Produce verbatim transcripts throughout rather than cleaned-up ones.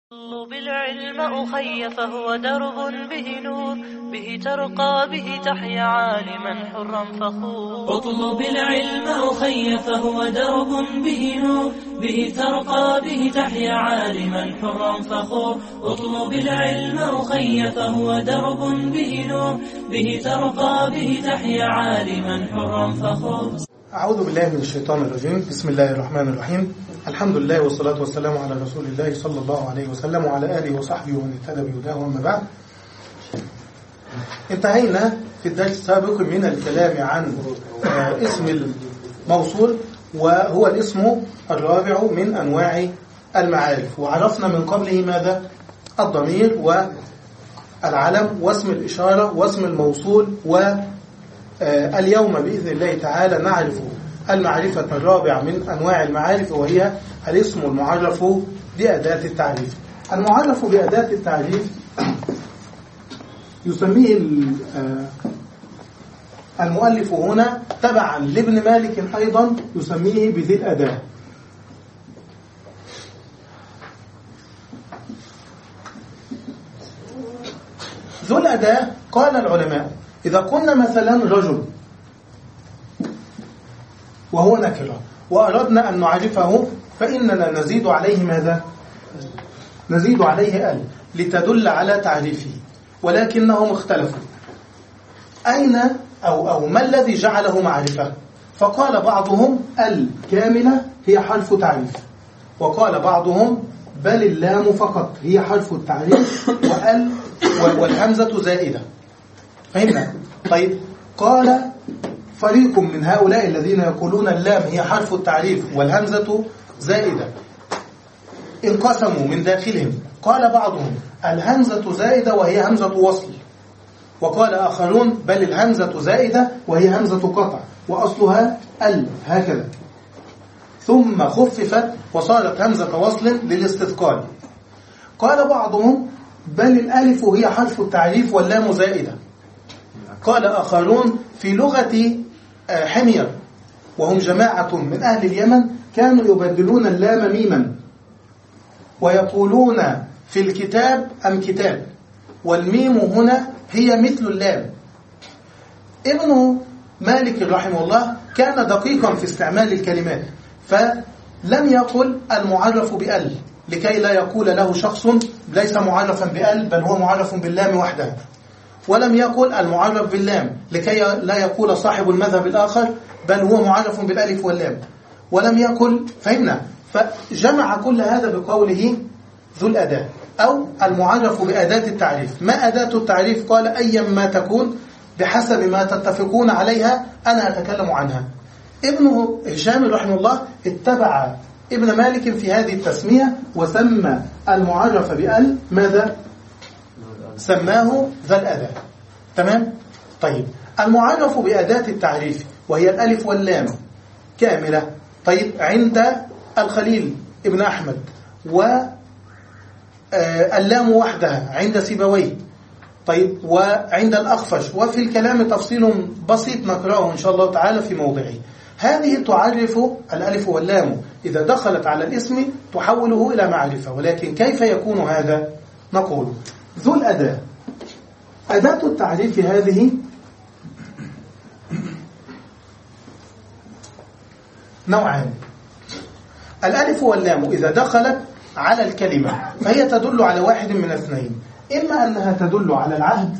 اطلب العلم أخي فهو درب به نور، به ترقى به تحيا عالما حرا فخور. اطلب العلم أخي فهو درب به نور، به ترقى به تحيا عالما حرا فخور. اطلب العلم أخي فهو درب به نور، به ترقى به تحيا عالما حرا فخور. أعوذ بالله من الشيطان الرجيم. بسم الله الرحمن الرحيم. الحمد لله والصلاة والسلام على رسول الله صلى الله عليه وسلم وعلى آله وصحبه ومن اهتدى بهداه. وأما بعد، انتهينا في الدرس السابق من الكلام عن اسم الموصول، وهو الاسم الرابع من أنواع المعارف، وعرفنا من قبله ماذا؟ الضمير والعلم واسم الإشارة واسم الموصول. واليوم بإذن الله تعالى نعرف المعرفة الرابعة من أنواع المعارف، وهي الاسم المعرف بأداة التعريف. المعرف بأداة التعريف يسميه المؤلف هنا تبعا لابن مالك أيضا يسميه بذي الأداة. ذو الأداة قال العلماء إذا قلنا مثلا رجل وهو نكرة وأردنا أن نعرفه فإننا نزيد عليه ماذا؟ نزيد عليه ال لتدل على تعريفه، ولكنهم اختلفوا أين أو, أو ما الذي جعله معرفة؟ فقال بعضهم ال كاملة هي حرف تعريف، وقال بعضهم بل اللام فقط هي حرف التعريف وال والهمزة زائدة. فهمنا؟ طيب، قال فريق من هؤلاء الذين يقولون اللام هي حرف التعريف والهمزة زائدة انقسموا من داخلهم. قال بعضهم الهمزة زائدة وهي همزة وصل، وقال آخرون بل الهمزة زائدة وهي همزة قطع وأصلها ال هكذا، ثم خففت وصارت همزة وصل للاستثقال. قال بعضهم بل الألف هي حرف التعريف واللام زائدة. قال آخرون في لغة حمير وهم جماعة من أهل اليمن كانوا يبدلون اللام ميما ويقولون في الكتاب أم كتاب، والميم هنا هي مثل اللام. ابن مالك رحمه الله كان دقيقا في استعمال الكلمات، فلم يقل المعرف بأل لكي لا يقول له شخص ليس معرفا بأل بل هو معرف باللام وحدها، ولم يقل المعرف باللام لكي لا يقول صاحب المذهب الآخر بل هو معرف بالألف واللام، ولم يقل. فهمنا؟ فجمع كل هذا بقوله ذو الأداة أو المعرف بأداة التعريف. ما أداة التعريف؟ قال أيا ما تكون بحسب ما تتفقون عليها أنا أتكلم عنها. ابن هشام رحمه الله اتبع ابن مالك في هذه التسمية وسمى المعرف بأل ماذا؟ سماه ذا الأداة. تمام؟ طيب، المعرف بأداة التعريف وهي الألف واللام كاملة. طيب، عند الخليل ابن أحمد واللام وحدها عند سيبويه. طيب، وعند الأخفش، وفي الكلام تفصيل بسيط نقرأه إن شاء الله تعالى في موضعه. هذه تعرف الألف واللام إذا دخلت على الاسم تحوله إلى معرفة، ولكن كيف يكون هذا؟ نقول ذو الأداة أداة التعريف هذه نوعان. الألف واللام إذا دخلت على الكلمة فهي تدل على واحد من اثنين، إما أنها تدل على العهد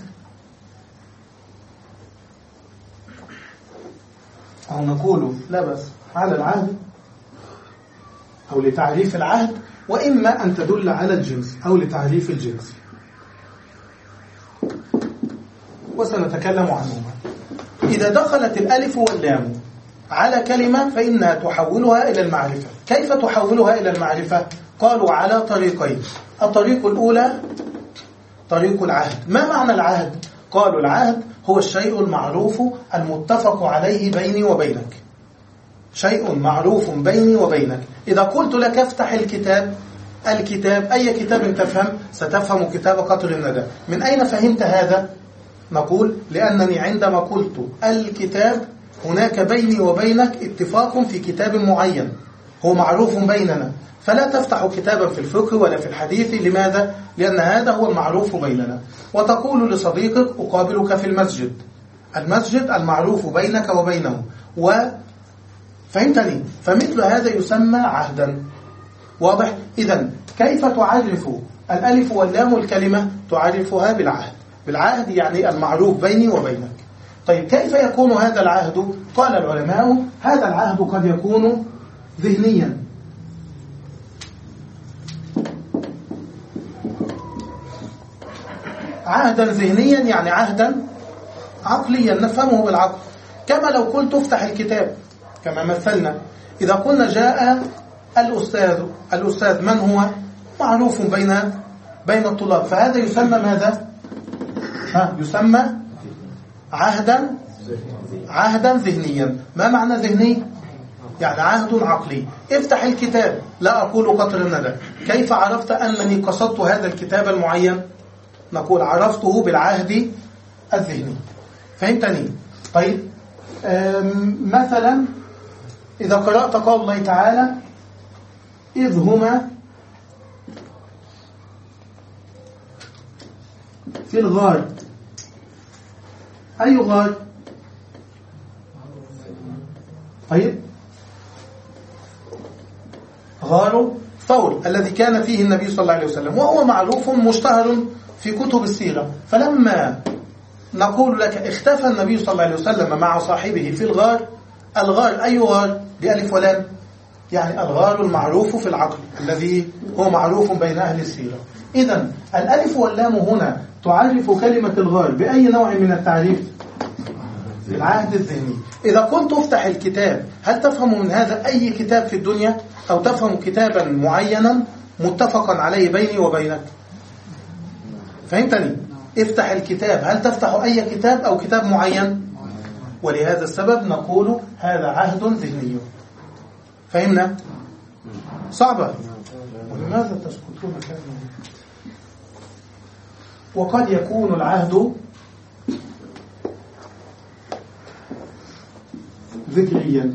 أو نقول لا بس على العهد أو لتعريف العهد، وإما أن تدل على الجنس أو لتعريف الجنس، وسنتكلم عنهما. إذا دخلت الألف واللام على كلمة فإنها تحولها إلى المعرفة. كيف تحولها إلى المعرفة؟ قالوا على طريقين. الطريق الأولى طريق العهد. ما معنى العهد؟ قالوا العهد هو الشيء المعروف المتفق عليه بيني وبينك، شيء معروف بيني وبينك. إذا قلت لك افتح الكتاب، الكتاب أي كتاب تفهم؟ ستفهم كتاب قطر الندى. من أين فهمت هذا؟ نقول لأنني عندما قلت الكتاب هناك بيني وبينك اتفاق في كتاب معين، هو معروف بيننا، فلا تفتح كتابا في الفقه ولا في الحديث. لماذا؟ لأن هذا هو المعروف بيننا. وتقول لصديقك أقابلك في المسجد، المسجد المعروف بينك وبينه، وفهمتني؟ فمثل هذا يسمى عهدا. واضح؟ إذن كيف تعرف الألف واللام الكلمة؟ تعرفها بالعهد. بالعهد يعني المعروف بيني وبينك. طيب كيف يكون هذا العهد؟ قال العلماء هذا العهد قد يكون ذهنيا، عهدا ذهنيا يعني عهدا عقليا نفهمه بالعقل، كما لو قلت افتح الكتاب كما مثلنا. إذا قلنا جاء الأستاذ، الأستاذ من هو؟ معروف بين بين الطلاب، فهذا يسمى ماذا؟ ها يسمى عهدا عهدا ذهنيا. ما معنى ذهني؟ يعني عهد عقلي. افتح الكتاب، لا أقول قطر الندى. كيف عرفت أنني قصدت هذا الكتاب المعين؟ نقول عرفته بالعهد الذهني. فهمتني؟ طيب مثلا إذا قرأت قول الله تعالى إذ هما في الغار، أي غار؟ طيب غار ثور الذي كان فيه النبي صلى الله عليه وسلم، وهو معروف مشتهر في كتب السيرة. فلما نقول لك اختفى النبي صلى الله عليه وسلم مع صاحبه في الغار، الغار أي غار؟ بألف ولام، يعني الغار المعروف في العقل الذي هو معروف بين أهل السيرة. إذن الألف واللام هنا تعرف كلمة الغار بأي نوع من التعريف؟ العهد الذهني. إذا كنت افتح الكتاب، هل تفهم من هذا أي كتاب في الدنيا؟ أو تفهم كتابا معينا متفقا عليه بيني وبينك؟ فهمتني؟ افتح الكتاب، هل تفتح أي كتاب أو كتاب معين؟ ولهذا السبب نقول هذا عهد ذهني. فهمنا؟ صعبة. ولماذا تسكتون كلمة؟ وقد يكون العهد ذكريا.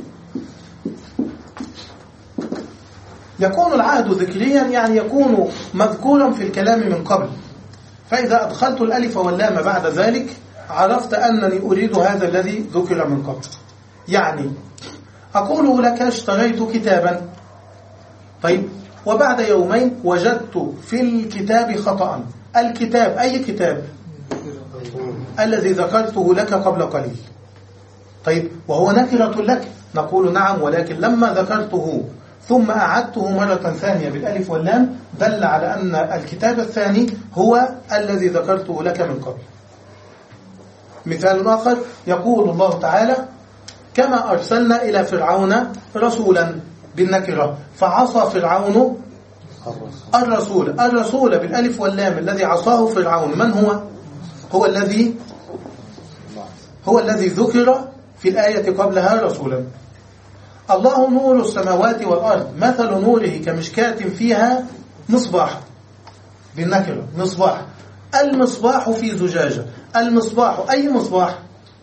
يكون العهد ذكريا يعني يكون مذكورا في الكلام من قبل، فإذا أدخلت الألف واللام بعد ذلك عرفت أنني أريد هذا الذي ذكر من قبل. يعني أقول لك اشتريت كتابا، طيب وبعد يومين وجدت في الكتاب خطأ. الكتاب أي كتاب؟ الذي ذكرته لك قبل قليل. طيب وهو نكرة لك، نقول نعم، ولكن لما ذكرته ثم أعدته مرة ثانية بالألف واللام دل على أن الكتاب الثاني هو الذي ذكرته لك من قبل. مثال آخر يقول الله تعالى كما أرسلنا إلى فرعون رسولا بالنكرة فعصى فرعون الرسول. الرسول بالألف واللام الذي عصاه فرعون من هو؟ هو الذي هو الذي ذكر في الآية قبلها رسولا. الله نور السماوات والأرض مثل نوره كمشكاة فيها مصباح بالنكرة مصباح. المصباح في زجاجة. المصباح أي مصباح؟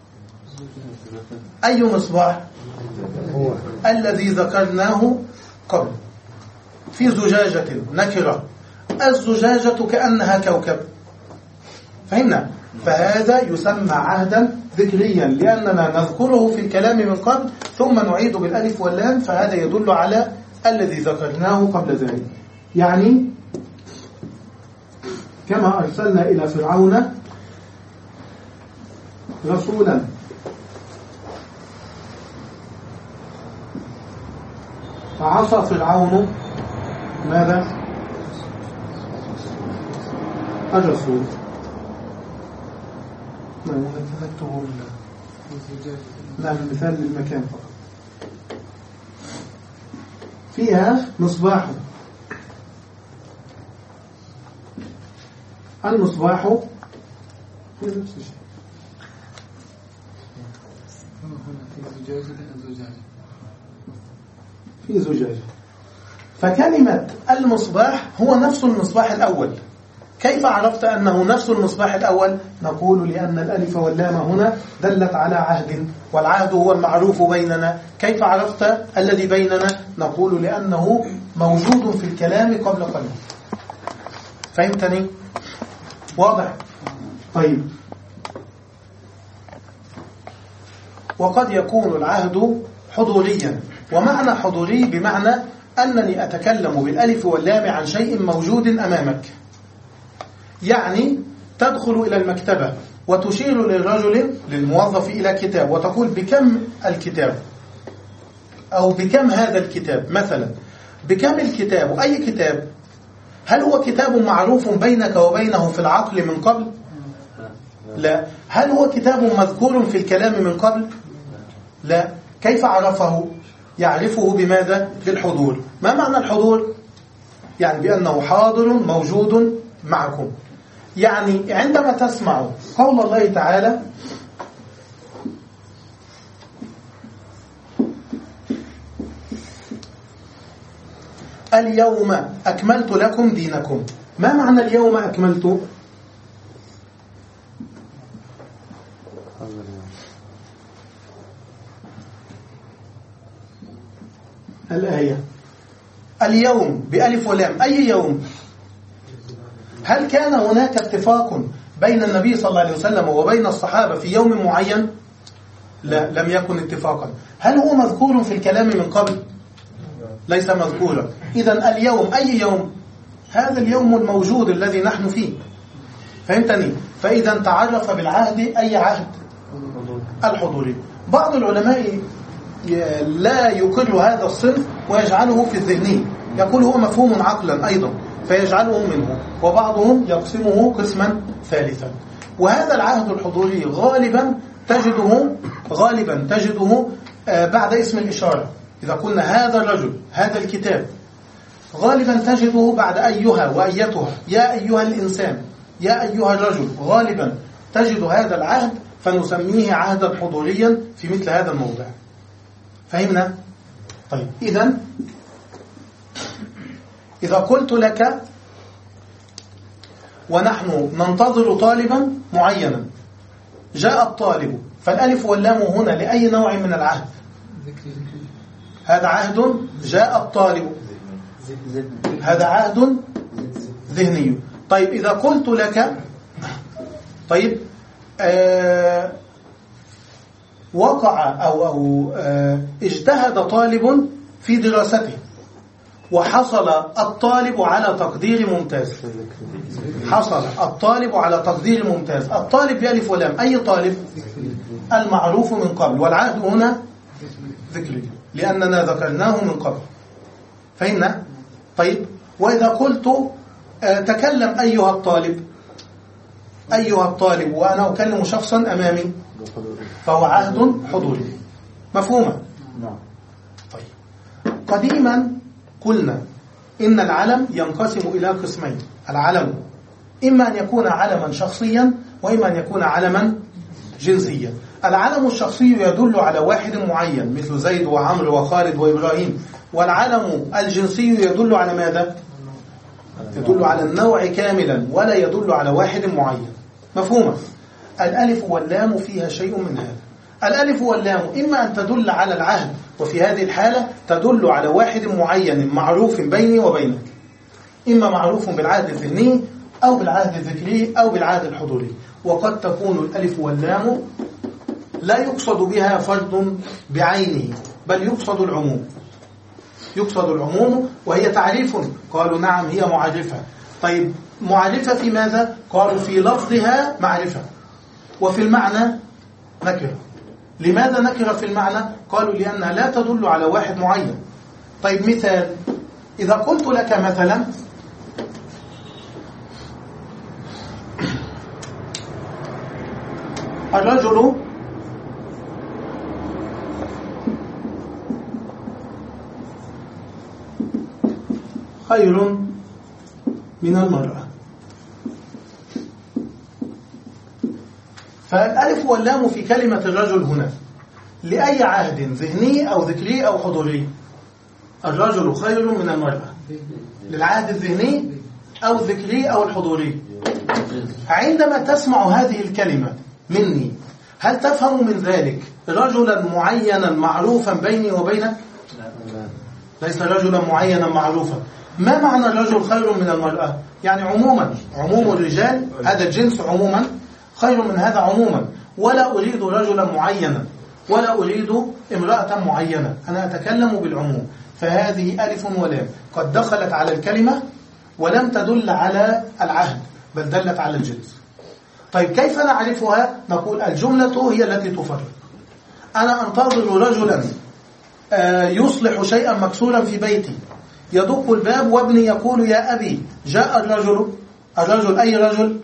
أي مصباح؟ هو الذي ذكرناه قبل في زجاجة نكرة. الزجاجة كأنها كوكب. فهمنا؟ فهذا يسمى عهدا ذكريا لأننا نذكره في الكلام من قبل ثم نعيد بالألف واللام، فهذا يدل على الذي ذكرناه قبل ذلك. يعني كما أرسلنا إلى فرعون رسولا فعصى فرعون ماذا؟ الرسول. نعم نكتبه نعم المثال للمكان فقط. فيها مصباح. المصباح في نفس الشيء. في زجاجة. فكلمة المصباح هو نفس المصباح الأول كيف عرفت أنه نفس المصباح الأول؟ نقول لأن الألف واللام هنا دلت على عهد، والعهد هو المعروف بيننا. كيف عرفت الذي بيننا؟ نقول لأنه موجود في الكلام قبل قليل. فهمتني؟ واضح؟ طيب، وقد يكون العهد حضوريا. ومعنى حضوري بمعنى أنني أتكلم بالألف واللام عن شيء موجود أمامك. يعني تدخل إلى المكتبة وتشير للرجل للموظف إلى كتاب وتقول بكم الكتاب، أو بكم هذا الكتاب مثلا، بكم الكتاب. أي كتاب؟ هل هو كتاب معروف بينك وبينه في العقل من قبل؟ لا. هل هو كتاب مذكور في الكلام من قبل؟ لا. كيف عرفه؟ يعرفه بماذا؟ بالحضور. ما معنى الحضور؟ يعني بأنه حاضر موجود معكم. يعني عندما تسمع قول الله تعالى اليوم أكملت لكم دينكم، ما معنى اليوم أكملت؟ الآية اليوم بألف ولام، أي يوم؟ هل كان هناك اتفاق بين النبي صلى الله عليه وسلم وبين الصحابة في يوم معين؟ لا، لم يكن اتفاقا. هل هو مذكور في الكلام من قبل؟ ليس مذكورا. إذن اليوم أي يوم؟ هذا اليوم الموجود الذي نحن فيه. فهمتني؟ فإذا تعرف بالعهد أي عهد؟ الحضوري. بعض العلماء لا يقر هذا الصنف ويجعله في الذهني، يقول هو مفهوم عقلا أيضا فيجعله منه، وبعضهم يقسمه قسما ثالثا. وهذا العهد الحضوري غالبا تجده غالبا تجده بعد اسم الإشارة. إذا قلنا هذا الرجل هذا الكتاب، غالبا تجده بعد أيها وأيتها، يا أيها الإنسان يا أيها الرجل. غالبا تجد هذا العهد فنسميه عهدا حضوريا في مثل هذا الموضع. فهمنا؟ طيب، إذن إذا قلت لك ونحن ننتظر طالبا معينا، جاء الطالب، فالألف واللام هنا لأي نوع من العهد؟ هذا عهد جاء الطالب، هذا عهد ذهني. طيب، إذا قلت لك طيب آه وقع أو, أو آه اجتهد طالب في دراسته وحصل الطالب على تقدير ممتاز، حصل الطالب على تقدير ممتاز. الطالب بألف ولام، أي طالب؟ المعروف من قبل، والعهد هنا ذكري لأننا ذكرناه من قبل. فهمنا؟ طيب، وإذا قلت آه تكلم أيها الطالب، أيها الطالب وأنا أكلم شخصا أمامي، فهو عهد حضوري. مفهومة؟ طيب، قديما قلنا إن العلم ينقسم إلى قسمين. العلم إما أن يكون علما شخصيا وإما أن يكون علما جنسيا. العلم الشخصي يدل على واحد معين مثل زيد وعمرو وخالد وإبراهيم، والعلم الجنسي يدل على ماذا؟ يدل على النوع كاملا ولا يدل على واحد معين. مفهومة؟ الألف واللام فيها شيء من هذا. الألف واللام إما أن تدل على العهد، وفي هذه الحالة تدل على واحد معين معروف بيني وبينك، إما معروف بالعهد الذهني أو بالعهد الذكري أو بالعهد الحضوري. وقد تكون الألف واللام لا يقصد بها فرد بعينه، بل يقصد العموم، يقصد العموم وهي تعريف. قالوا نعم هي معرفة. طيب، معرفة في ماذا؟ قالوا في لفظها معرفة وفي المعنى نكرة. لماذا نكرة في المعنى؟ قالوا لأنها لا تدل على واحد معين. طيب، مثال، إذا قلت لك مثلا الرجل خير من المرأة، فالألف واللام في كلمة الرجل هنا لأي عهد ذهني أو ذكري أو حضوري؟ الرجل خير من المرأة للعهد الذهني أو الذكري أو الحضوري؟ عندما تسمع هذه الكلمة مني هل تفهم من ذلك رجلا معينا معروفا بيني وبينك؟ ليس رجلا معينا معروفا. ما معنى الرجل خير من المرأة؟ يعني عموما عموم الرجال هذا الجنس عموما خير من هذا عموما، ولا أريد رجلا معينا ولا أريد امرأة معينة، أنا أتكلم بالعموم. فهذه ألف ولام قد دخلت على الكلمة ولم تدل على العهد بل دلت على الجنس. طيب كيف نعرفها؟ نقول الجملة هي التي تفرق. أنا أنتظر رجلا يصلح شيئا مكسورا في بيتي، يدق الباب وابني يقول يا أبي جاء الرجل. الرجل أي رجل؟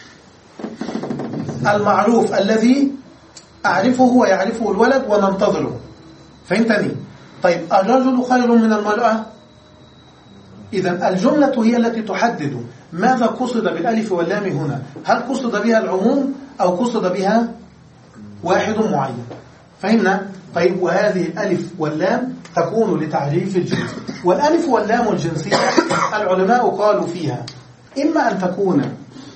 المعروف الذي أعرفه ويعرفه الولد وننتظره. فهمتني؟ طيب الرجل خير من المرأة؟ إذن الجملة هي التي تحدد ماذا قصد بالألف واللام هنا، هل قصد بها العموم أو قصد بها واحد معين. فهمنا؟ طيب وهذه الألف واللام تكون لتعريف الجنس. والألف واللام الجنسية العلماء قالوا فيها إما أن تكون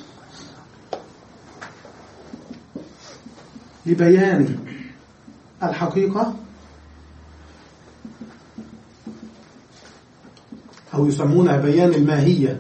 لبيان الحقيقة أو يسمونها بيان الماهية.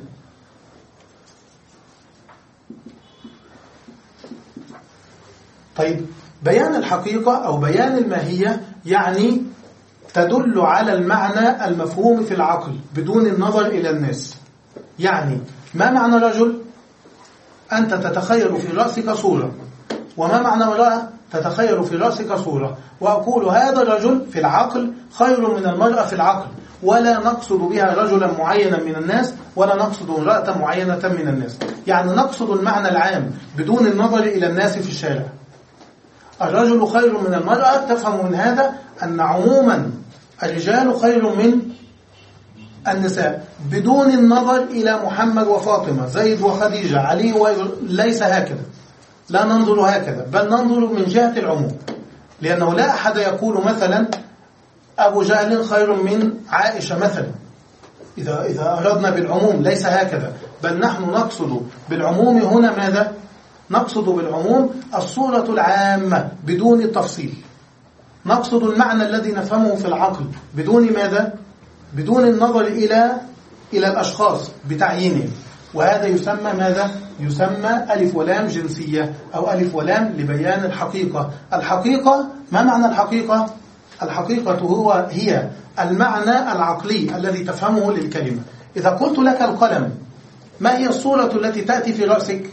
طيب بيان الحقيقة أو بيان الماهية يعني تدل على المعنى المفهوم في العقل بدون النظر إلى الناس. يعني ما معنى رجل؟ أنت تتخيل في رأسك صورة، وما معنى امرأة؟ تتخيل في رأسك صورة، وأقول هذا الرجل في العقل خير من المرأة في العقل، ولا نقصد بها رجلا معينا من الناس ولا نقصد امرأة معينة من الناس. يعني نقصد المعنى العام بدون النظر إلى الناس في الشارع. الرجل خير من المرأة تفهم من هذا أن عموما الرجال خير من النساء بدون النظر إلى محمد وفاطمة زيد وخديجة علي، وليس هكذا، لا ننظر هكذا بل ننظر من جهة العموم. لأنه لا أحد يقول مثلا أبو جهل خير من عائشة مثلا إذا, إذا أردنا بالعموم، ليس هكذا، بل نحن نقصد بالعموم هنا ماذا؟ نقصد بالعموم الصورة العامة بدون التفصيل، نقصد المعنى الذي نفهمه في العقل بدون ماذا؟ بدون النظر إلى إلى الأشخاص بتعيينهم. وهذا يسمى ماذا؟ يسمى ألف ولام جنسية أو ألف ولام لبيان الحقيقة. الحقيقة ما معنى الحقيقة؟ الحقيقة هو هي المعنى العقلي الذي تفهمه للكلمة. إذا قلت لك القلم، ما هي الصورة التي تأتي في رأسك؟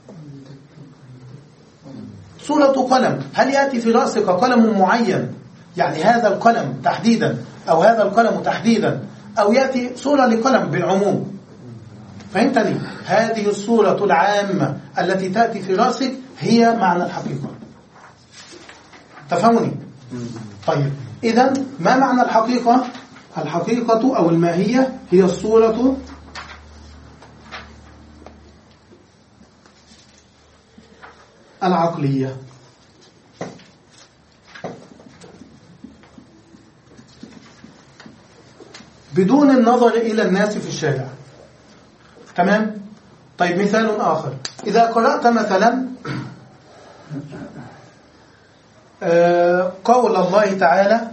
صورة قلم. هل يأتي في رأسك قلم معين يعني هذا القلم تحديدا أو هذا القلم تحديدا، أو يأتي صورة لقلم بالعموم؟ فهمتني؟ هذه الصورة العامة التي تأتي في رأسك هي معنى الحقيقة. تفهمني؟ طيب إذن ما معنى الحقيقة؟ الحقيقة أو الماهية هي الصورة العقلية. بدون النظر إلى الناس في الشارع. تمام؟ طيب مثال آخر، إذا قرأت مثلا قول الله تعالى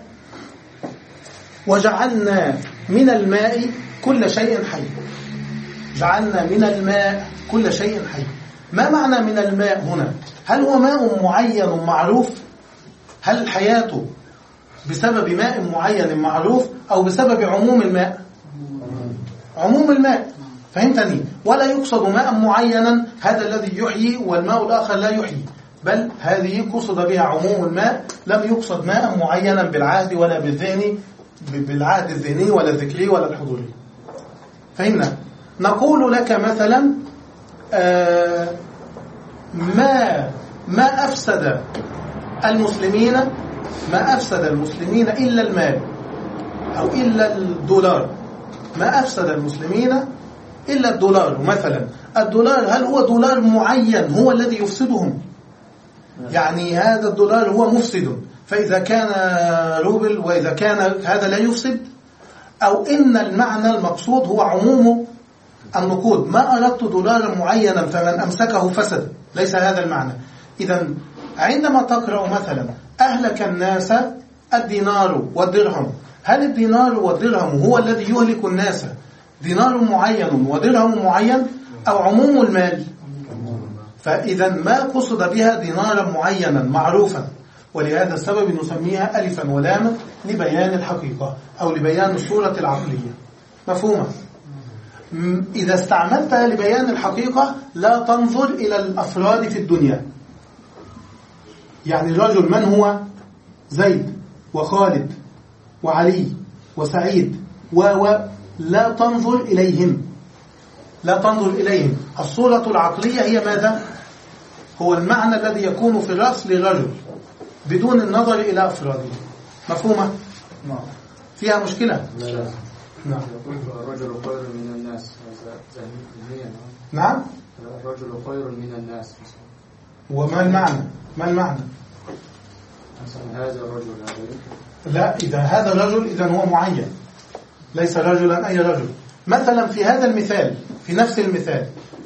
وجعلنا من الماء كل شيء حي. جعلنا من الماء كل شيء حي. ما معنى من الماء هنا؟ هل هو ماء معين معروف؟ هل الحياة بسبب ماء معين معروف أو بسبب عموم الماء؟ عموم الماء. فهمتني؟ ولا يقصد ماء معينا هذا الذي يحيي والماء الآخر لا يحيي، بل هذه قصد بها عموم الماء، لم يقصد ماء معينا بالعهد ولا بالذهني، بالعهد الذهني ولا الذكري ولا الحضوري. فهمنا؟ نقول لك مثلا آه ما ما أفسد المسلمين ما أفسد المسلمين إلا المال أو إلا الدولار. ما أفسد المسلمين إلا الدولار. مثلا الدولار هل هو دولار معين هو الذي يفسدهم؟ يعني هذا الدولار هو مفسد، فإذا كان روبل وإذا كان هذا لا يفسد، أو إن المعنى المقصود هو عموم النقود ما أردت دولارا معينا فمن أمسكه فسد، ليس هذا المعنى. إذا عندما تقرأ مثلا أهلك الناس الدينار والدرهم، هل الدينار والدرهم هو الذي يهلك الناس دينار معين ودرهم معين أو عموم المال؟ فإذا ما قصد بها دينارا معينا معروفا، ولهذا السبب نسميها ألفا ولاما لبيان الحقيقة أو لبيان الصورة العقلية. مفهومة؟ إذا استعملتها لبيان الحقيقة لا تنظر إلى الأفراد في الدنيا، يعني الرجل من هو؟ زيد وخالد وعلي وسعيد و لا تنظر إليهم، لا تنظر إليهم. الصورة العقلية هي ماذا؟ هو المعنى الذي يكون في الرأس للرجل بدون النظر إلى أفراده. مفهومة؟ نعم. فيها مشكلة؟ لا. نعم. الرجل خير من الناس. نعم. الرجل خير من الناس. وما المعنى؟ ما المعنى؟ هذا الرجل هذا. لا، إذا هذا الرجل إذا هو معين، ليس رجلا أي رجل. مثلا في هذا المثال، في نفس المثال،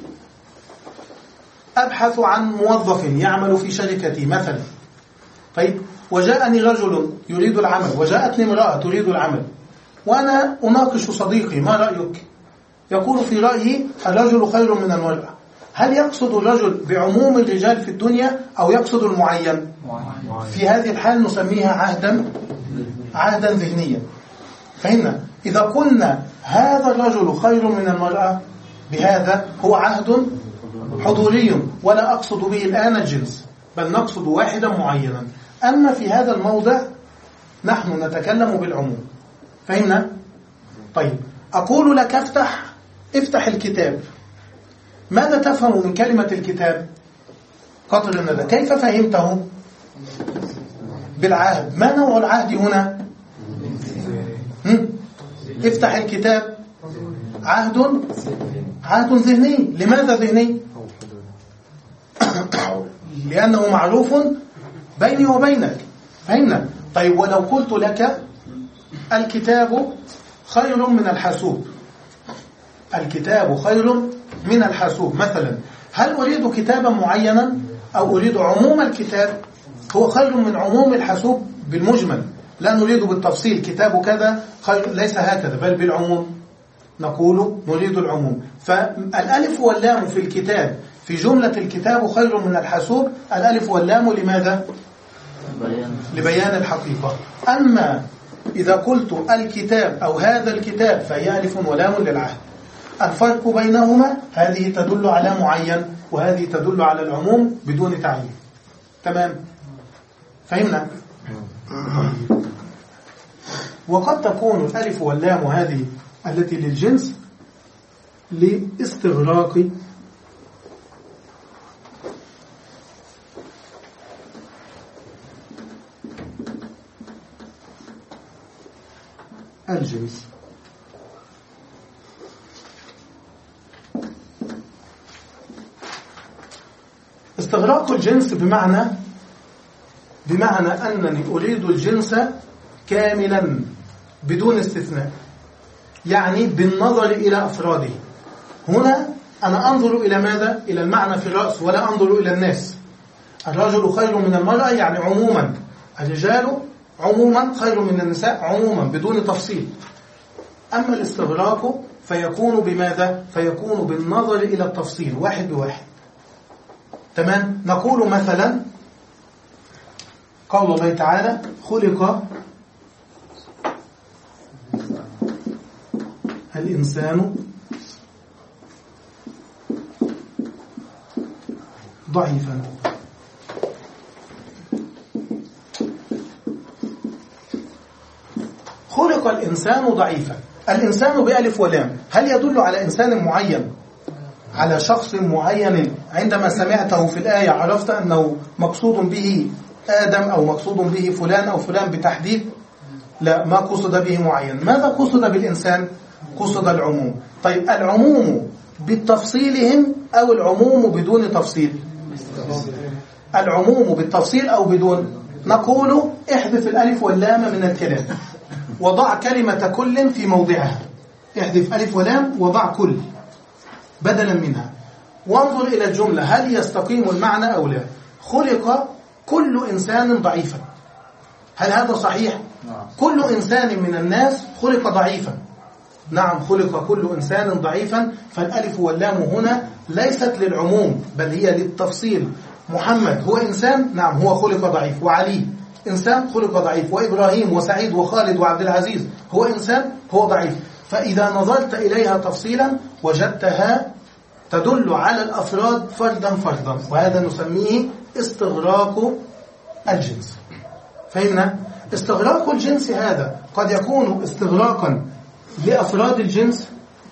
أبحث عن موظف يعمل في شركتي مثلا. طيب، وجاءني رجل يريد العمل وجاءتني امرأة تريد العمل، وأنا أناقش صديقي ما رأيك؟ يقول في رأيي الرجل خير من المرأة. هل يقصد الرجل بعموم الرجال في الدنيا أو يقصد المعين؟ في هذه الحال نسميها عهدا عهدا ذهنيا. فهمنا؟ إذا قلنا هذا الرجل خير من المرأة بهذا هو عهد حضوري، ولا أقصد به الآن الجنس، بل نقصد واحدا معينا. أما في هذا الموضع نحن نتكلم بالعموم. فهمنا؟ طيب، أقول لك افتح افتح الكتاب. ماذا تفهم من كلمة الكتاب؟ قطر الندى. كيف فهمته؟ بالعهد. ما نوع العهد هنا؟ هم؟ افتح الكتاب. عهد عهد ذهني. لماذا ذهني؟ لأنه معروف بيني وبينك. فهمنا؟ طيب، ولو قلت لك الكتاب خير من الحاسوب، الكتاب خير من الحاسوب مثلا، هل أريد كتابا معينا أو أريد عموم الكتاب؟ هو خير من عموم الحاسوب بالمجمل، لا نريد بالتفصيل كتاب كذا خير، ليس هكذا، بل بالعموم نقول نريد العموم. فالألف واللام في الكتاب في جملة الكتاب خير من الحاسوب، الألف واللام لماذا؟ لبيان الحقيقة. أما إذا قلت الكتاب أو هذا الكتاب فهي ألف ولام للعهد. الفرق بينهما هذه تدل على معين وهذه تدل على العموم بدون تعيين. تمام؟ فهمنا؟ وقد تكون الألف واللام هذه التي للجنس لاستغراق الجنس. استغراق الجنس بمعنى بمعنى أنني أريد الجنس كاملا بدون استثناء، يعني بالنظر إلى أفراده. هنا أنا أنظر إلى ماذا؟ إلى المعنى في الرأس ولا أنظر إلى الناس. الرجل خير من المرأة يعني عموما، الرجال عموما خير من النساء عموما بدون تفصيل. أما الاستغراق فيكون بماذا؟ فيكون بالنظر إلى التفصيل واحد بواحد. تمام؟ نقول مثلا قول الله تعالى خلق الإنسان ضعيفا. خلق الإنسان ضعيفا. الإنسان بألف ولام هل يدل على إنسان معين، على شخص معين عندما سمعته في الآية عرفت أنه مقصود به آدم أو مقصود به فلان أو فلان بتحديد؟ لا، ما قصد به معين. ماذا قصد بالإنسان؟ قصد العموم. طيب، العموم بالتفصيلهم أو العموم بدون تفصيل؟ العموم بالتفصيل أو بدون؟ نقول احذف الألف واللام من الكلام وضع كلمة كل في موضعها. احذف ألف ولام وضع كل. بدلا منها. وانظر إلى الجملة هل يستقيم المعنى أو لا. خلق كل إنسان ضعيفا، هل هذا صحيح؟ كل إنسان من الناس خلق ضعيفا. نعم، خلق كل إنسان ضعيفا، فالألف واللام هنا ليست للعموم بل هي للتفصيل. محمد هو إنسان، نعم هو خلق ضعيف، وعلي إنسان خلق ضعيف، وإبراهيم وسعيد وخالد وعبد العزيز هو إنسان هو ضعيف. فإذا نظرت إليها تفصيلا وجدتها تدل على الأفراد فردا فردا، وهذا نسميه استغراق الجنس. فهمنا؟ استغراق الجنس هذا قد يكون استغراقا لأفراد الجنس،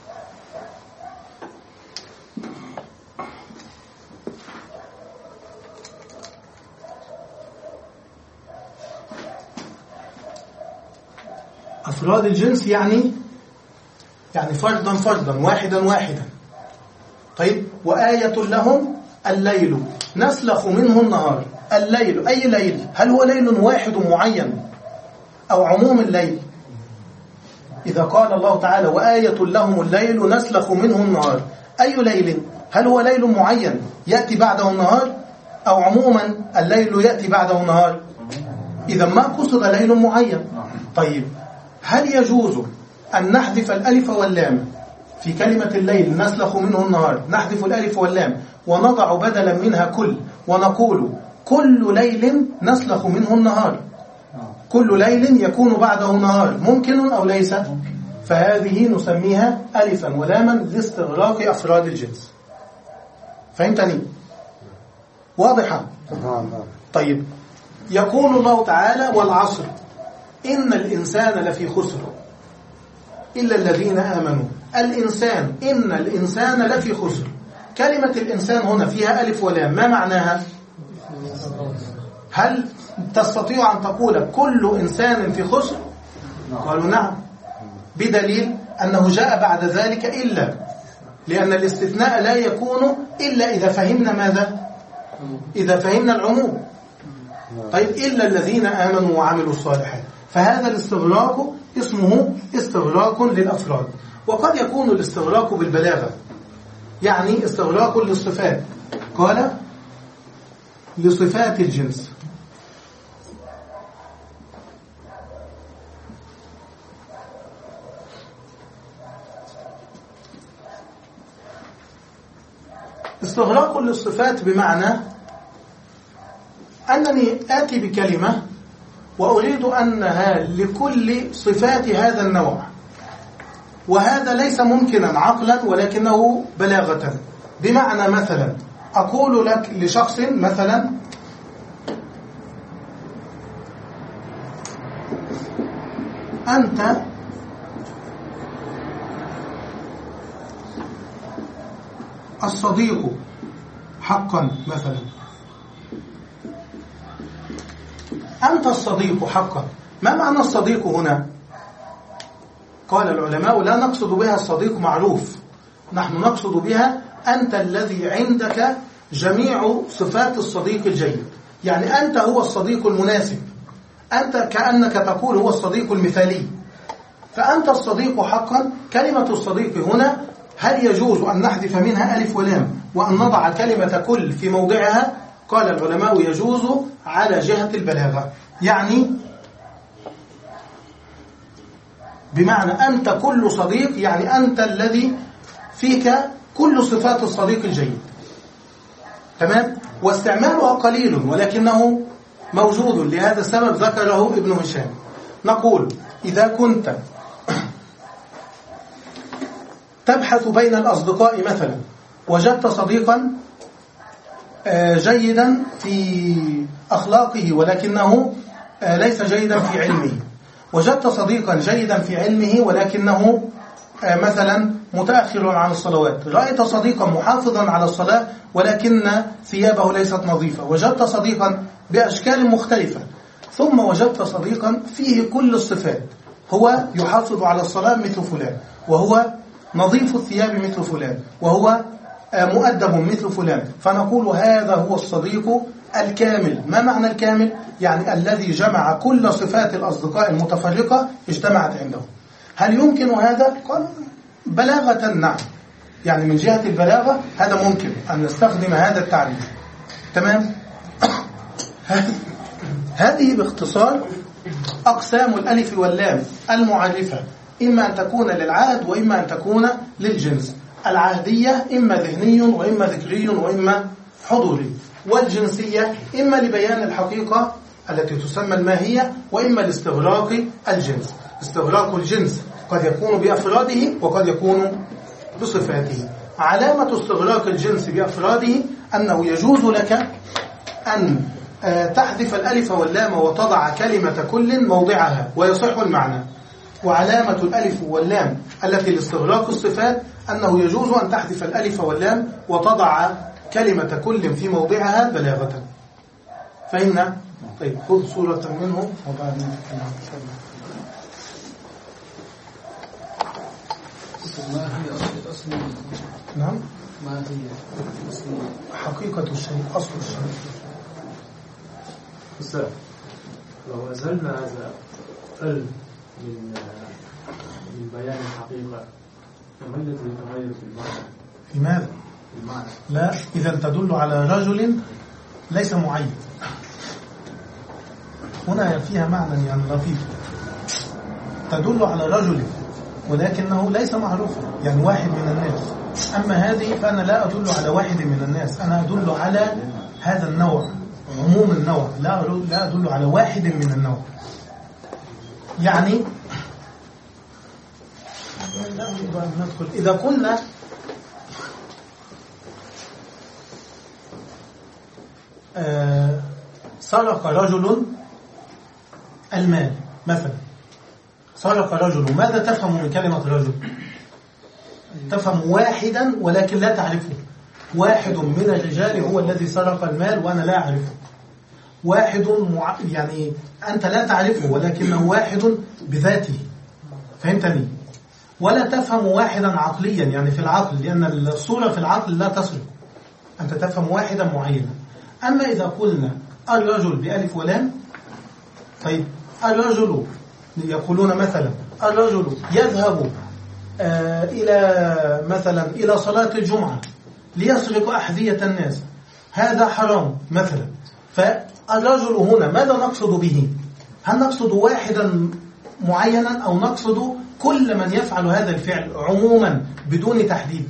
أفراد الجنس يعني يعني فردا فردا واحدا واحدا. طيب، وآية لهم الليل نسلخ منه النهار. الليل أي ليل؟ هل هو ليل واحد معين أو عموم الليل؟ إذا قال الله تعالى وآية لهم الليل نسلخ منه النهار، أي ليل؟ هل هو ليل معين يأتي بعده النهار أو عموما الليل يأتي بعده النهار؟ إذا ما قصد ليل معين. طيب، هل يجوز أن نحذف الألف واللام في كلمة الليل نسلخ منه النهار؟ نحذف الألف واللام ونضع بدلا منها كل، ونقول كل ليل نسلخ منه النهار. كل ليل يكون بعده نهار، ممكن أو ليس؟ فهذه نسميها ألفا ولاما لاستغراق أفراد الجنس. فهمتني؟ واضحة؟ طيب، يقول الله تعالى والعصر إن الإنسان لفي خسر إلا الذين آمنوا. الإنسان، إن الإنسان لفي خسر. كلمة الإنسان هنا فيها ألف ولام، ما معناها؟ هل تستطيع أن تقول كل إنسان في خسر؟ قالوا نعم، بدليل أنه جاء بعد ذلك إلا، لأن الاستثناء لا يكون إلا إذا فهمنا ماذا؟ إذا فهمنا العموم. طيب، إلا الذين آمنوا وعملوا الصالحات. فهذا الاستغراق اسمه استغراق للأفراد. وقد يكون الاستغراق بالبلاغة، يعني استغراق للصفات. قال لصفات الجنس. استغراق للصفات بمعنى أنني آتي بكلمة وأريد أنها لكل صفات هذا النوع، وهذا ليس ممكنا عقلا ولكنه بلاغة. بمعنى مثلا أقول لك لشخص مثلا أنت الصديق حقا، مثلا أنت الصديق حقا. ما معنى الصديق هنا؟ قال العلماء لا نقصد بها الصديق معروف، نحن نقصد بها أنت الذي عندك جميع صفات الصديق الجيد. يعني أنت هو الصديق المناسب، أنت كأنك تقول هو الصديق المثالي، فأنت الصديق حقا. كلمة الصديق هنا هل يجوز أن نحذف منها ألف ولام وأن نضع كلمة كل في موضعها؟ قال العلماء يجوز على جهة البلاغة، يعني بمعنى أنت كل صديق، يعني أنت الذي فيك كل صفات الصديق الجيد. تمام؟ واستعمالها قليل ولكنه موجود، لهذا السبب ذكره ابن هشام. نقول إذا كنت تبحث بين الأصدقاء مثلا، وجدت صديقا جيدا في أخلاقه ولكنه ليس جيدا في علمه، وجدت صديقا جيدا في علمه ولكنه مثلا متأخر عن الصلوات، رأيت صديقا محافظا على الصلاة ولكن ثيابه ليست نظيفة، وجدت صديقا بأشكال مختلفة، ثم وجدت صديقا فيه كل الصفات، هو يحافظ على الصلاة مثل فلان، وهو نظيف الثياب مثل فلان، وهو مؤدب مثل فلان، فنقول هذا هو الصديق الكامل. ما معنى الكامل؟ يعني الذي جمع كل صفات الأصدقاء المتفرقة اجتمعت عنده. هل يمكن هذا؟ قال بلاغة نعم، يعني من جهة البلاغة هذا ممكن أن نستخدم هذا التعريف. تمام. هذه باختصار أقسام الألف واللام المعرفة، إما أن تكون للعهد وإما أن تكون للجنس. العهدية إما ذهني وإما ذكري وإما حضوري، والجنسية إما لبيان الحقيقة التي تسمى الماهية وإما لاستغراق الجنس. استغراق الجنس قد يكون بأفراده وقد يكون بصفاته. علامة استغراق الجنس بأفراده أنه يجوز لك أن تحذف الألف واللام وتضع كلمة كل موضعها ويصح المعنى. وعلامة الألف واللام التي لاستغراق الصفات أنه يجوز أن تحذف الألف واللام وتضع كلمة كل في موضعها بلاغة. فهمنا؟ طيب خذ صورة منه وبعد ما هي أصل أصل نعم ما هي أصل حقيقة الشيء أصل الشيء. أستاذ لو أزلنا هذا ال من من بيان الحقيقة فما الذي يتغير في المعنى؟ في ماذا؟ في المعنى لا، إذا تدل على رجل ليس معين. هنا فيها معنى يعني لطيف، تدل على رجل ولكنه ليس معروفا، يعني واحد من الناس. أما هذه فأنا لا أدل على واحد من الناس، أنا أدل على هذا النوع، عموم النوع، لا لا أدل على واحد من النوع. يعني ندخل إذا قلنا آه سرق رجل المال مثلا، سرق رجل، ماذا تفهم من كلمة رجل؟ تفهم واحدا ولكن لا تعرفه. واحد من الرجال هو الذي سرق المال وأنا لا أعرفه. واحد مع... يعني أنت لا تعرفه ولكنه واحد بذاته. فهمتني؟ ولا تفهم واحدا عقليا، يعني في العقل، لأن الصورة في العقل لا تصل. أنت تفهم واحدا معينا. أما إذا قلنا الرجل بألف ولام، طيب الرجل يقولون مثلا الرجل يذهب آه إلى مثلا إلى صلاة الجمعة ليسرق أحذية الناس، هذا حرام مثلا. فالرجل هنا ماذا نقصد به؟ هل نقصد واحدا معينا أو نقصد كل من يفعل هذا الفعل عموما بدون تحديد؟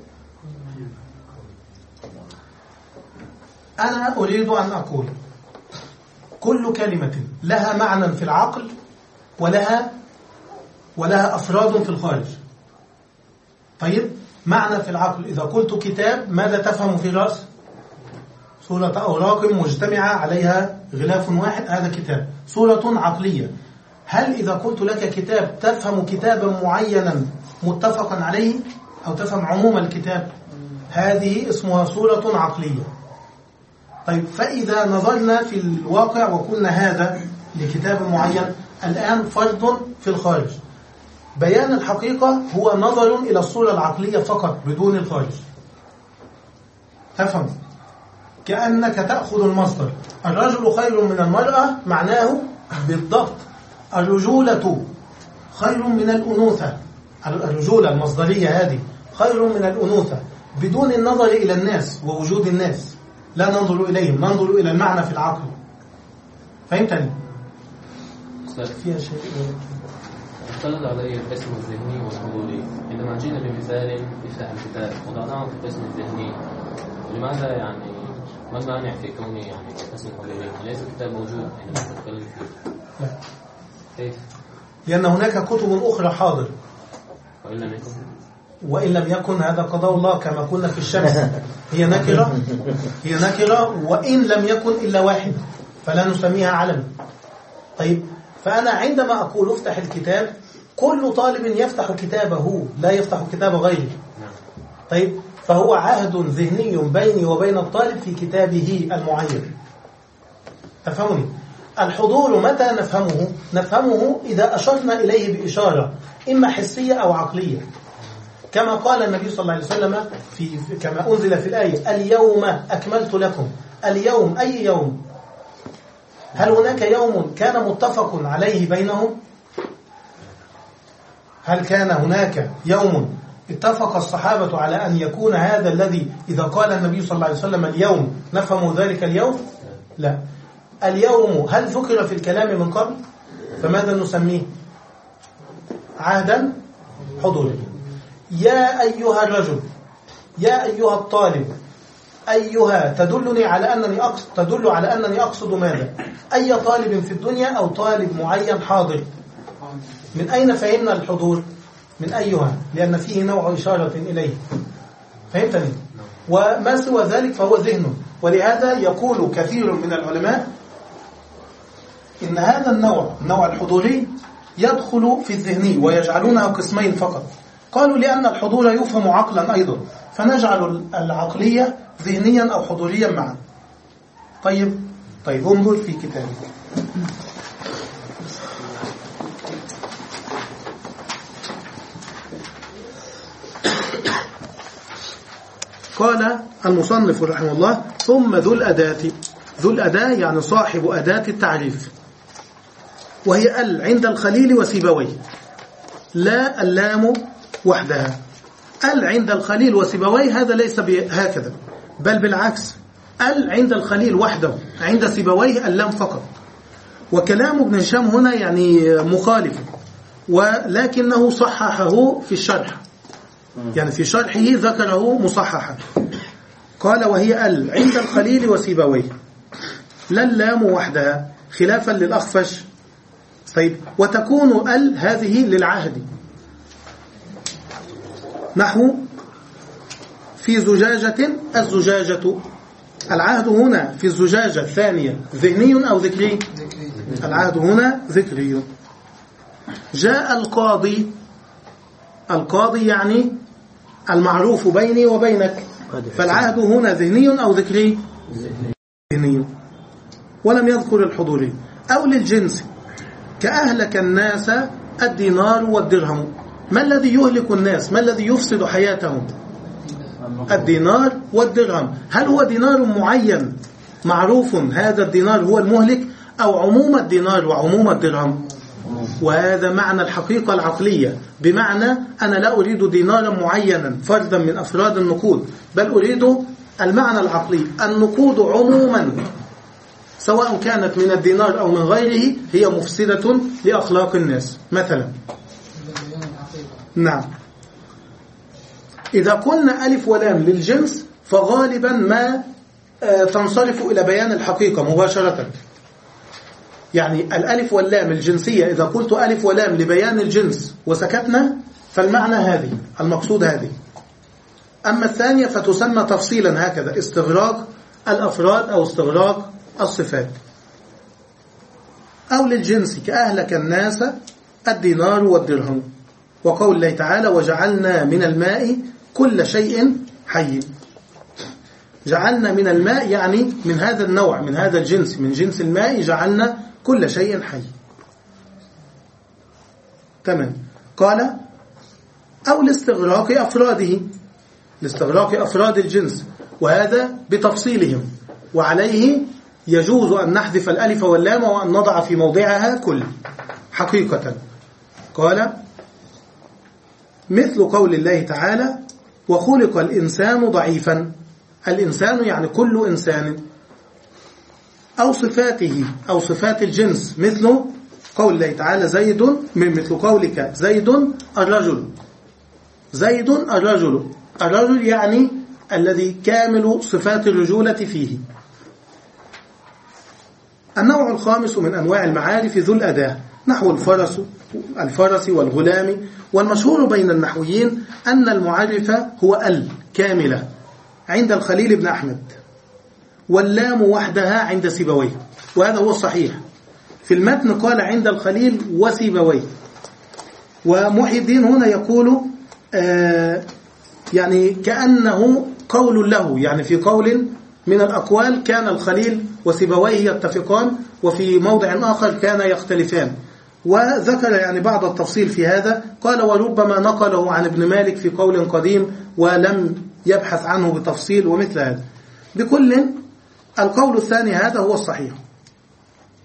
أنا أريد أن أقول كل كلمة لها معنى في العقل ولها ولها أفراد في الخارج. طيب معنى في العقل، إذا قلت كتاب ماذا تفهم في الرأس؟ صورة أوراق مجتمعة عليها غلاف واحد، هذا كتاب، صورة عقلية. هل إذا قلت لك كتاب تفهم كتابا معينا متفقا عليه أو تفهم عموم الكتاب؟ هذه اسمها صورة عقلية. طيب فإذا نظرنا في الواقع وقلنا هذا لكتاب معين، الآن فرض في الخارج. بيان الحقيقة هو نظر إلى الصورة العقلية فقط بدون الخارج. تفهم؟ كأنك تأخذ المصدر الرجل خير من المرأة، معناه بالضبط الرجولة خير من الأنوثة. الرجولة المصدرية هذه خير من الأنوثة بدون النظر إلى الناس ووجود الناس. لا ننظر إليهم، ننظر إلى المعنى في العقل. فهمتني؟ فيها شيء اختلط علي القسم الذهني والحضوري. عندما جينا بمثال مثل الكتاب وضعناه في القسم الذهني، لماذا يعني ما المانع في كونه يعني القسم الحضوري؟ ليس الكتاب موجود عندما نتكلم فيه؟ لا. كيف؟ لأن هناك كتب أخرى حاضر. وإن لم يكن وإن لم يكن هذا قضاء الله، كما قلنا في الشمس هي نكرة، هي نكرة وإن لم يكن إلا واحد فلا نسميها علم. طيب فأنا عندما أقول افتح الكتاب، كل طالب يفتح كتابه لا يفتح كتاب غيره. طيب فهو عهد ذهني بيني وبين الطالب في كتابه المعين. تفهمني؟ الحضور متى نفهمه؟ نفهمه إذا أشرنا إليه بإشارة إما حسية أو عقلية، كما قال النبي صلى الله عليه وسلم في كما أنزل في الآية اليوم أكملت لكم. اليوم أي يوم؟ هل هناك يوم كان متفق عليه بينهم؟ هل كان هناك يوم اتفق الصحابة على أن يكون هذا الذي إذا قال النبي صلى الله عليه وسلم اليوم نفهم ذلك اليوم؟ لا. اليوم هل ذكر في الكلام من قبل؟ فماذا نسميه؟ عهدا حضوريا. يا أيها الرجل، يا أيها الطالب، أيها تدلني على أنني أقصد تدل على أنني أقصد ماذا؟ أي طالب في الدنيا أو طالب معين حاضر. من أين فهمنا الحضور؟ من أيها، لأن فيه نوع إشارة إليه. فهمتني؟ وما سوى ذلك فهو ذهن. ولهذا يقول كثير من العلماء إن هذا النوع النوع الحضوري يدخل في الذهني ويجعلونها قسمين فقط. قالوا لأن الحضور يفهم عقلا أيضا، فنجعل العقلية ذهنيا أو حضوريا معا. طيب طيب انظر في كتابه. قال المصنف رحمه الله: ثم ذو الأداة. ذو الأداة يعني صاحب أداة التعريف، وهي ال عند الخليل وسيبويه، لا اللام وحدها. ال عند الخليل وسيبويه هذا ليس هكذا، بل بالعكس، ال عند الخليل وحده، عند سيبويه اللام فقط. وكلام ابن هشام هنا يعني مخالف، ولكنه صححه في الشرح، يعني في شرحه ذكره مصححا. قال: وهي ال عند الخليل وسيبويه، لا اللام وحدها، خلافا للأخفش. طيب، وتكون ال هذه للعهد، نحو في زجاجة الزجاجة. العهد هنا في الزجاجة الثانية ذهني أو ذكري؟ العهد هنا ذكري. جاء القاضي. القاضي يعني المعروف بيني وبينك، فالعهد هنا ذهني أو ذكري؟ ذهني، ولم يذكر الحضوري. أو للجنس، كأهلك الناس الدينار والدرهم. ما الذي يهلك الناس؟ ما الذي يفسد حياتهم؟ الدينار والدرهم. هل هو دينار معين معروف هذا الدينار هو المهلك، أو عموم الدينار وعموم الدرهم؟ وهذا معنى الحقيقة العقلية، بمعنى أنا لا أريد دينارا معينا فردا من أفراد النقود، بل أريد المعنى العقلي. النقود عموما سواء كانت من الدينار أو من غيره هي مفسدة لأخلاق الناس مثلا. نعم. إذا قلنا ألف ولام للجنس فغالبا ما تنصرف إلى بيان الحقيقة مباشرة. يعني الألف واللام الجنسية إذا قلت ألف ولام لبيان الجنس وسكتنا فالمعنى هذه، المقصود هذه. أما الثانية فتسمى تفصيلا هكذا، استغراق الأفراد أو استغراق الصفات. أو للجنس، كأهلك الناس الدينار والدرهم، وقول الله تعالى: وجعلنا من الماء كل شيء حي. جعلنا من الماء يعني من هذا النوع، من هذا الجنس، من جنس الماء جعلنا كل شيء حي. تمام. قال: أو لاستغراق أفراده، لاستغراق أفراد الجنس، وهذا بتفصيلهم، وعليه يجوز أن نحذف الألف واللام وأن نضع في موضعها كل حقيقة. قال: مثل قول الله تعالى: وخلق الإنسان ضعيفا. الإنسان يعني كل إنسان. أو صفاته أو صفات الجنس، مثل قول الله تعالى: زيد، من مثل قولك زيد الرجل. زيد الرجل، الرجل يعني الذي كامل صفات الرجولة فيه. النوع الخامس من أنواع المعارف ذو الأداة، نحو الفرس الفرس والغلام. والمشهور بين النحويين أن المعرف هو ال كاملة عند الخليل بن أحمد، واللام وحدها عند سيبويه، وهذا هو الصحيح. في المتن قال عند الخليل وسيبويه. ومحي الدين هنا يقول آه يعني كأنه قول له، يعني في قول من الأقوال كان الخليل وسيبويه يتفقان، وفي موضع آخر كان يختلفان. وذكر يعني بعض التفصيل في هذا. قال: وربما نقله عن ابن مالك في قول قديم ولم يبحث عنه بتفصيل ومثل هذا. بكل القول الثاني هذا هو الصحيح،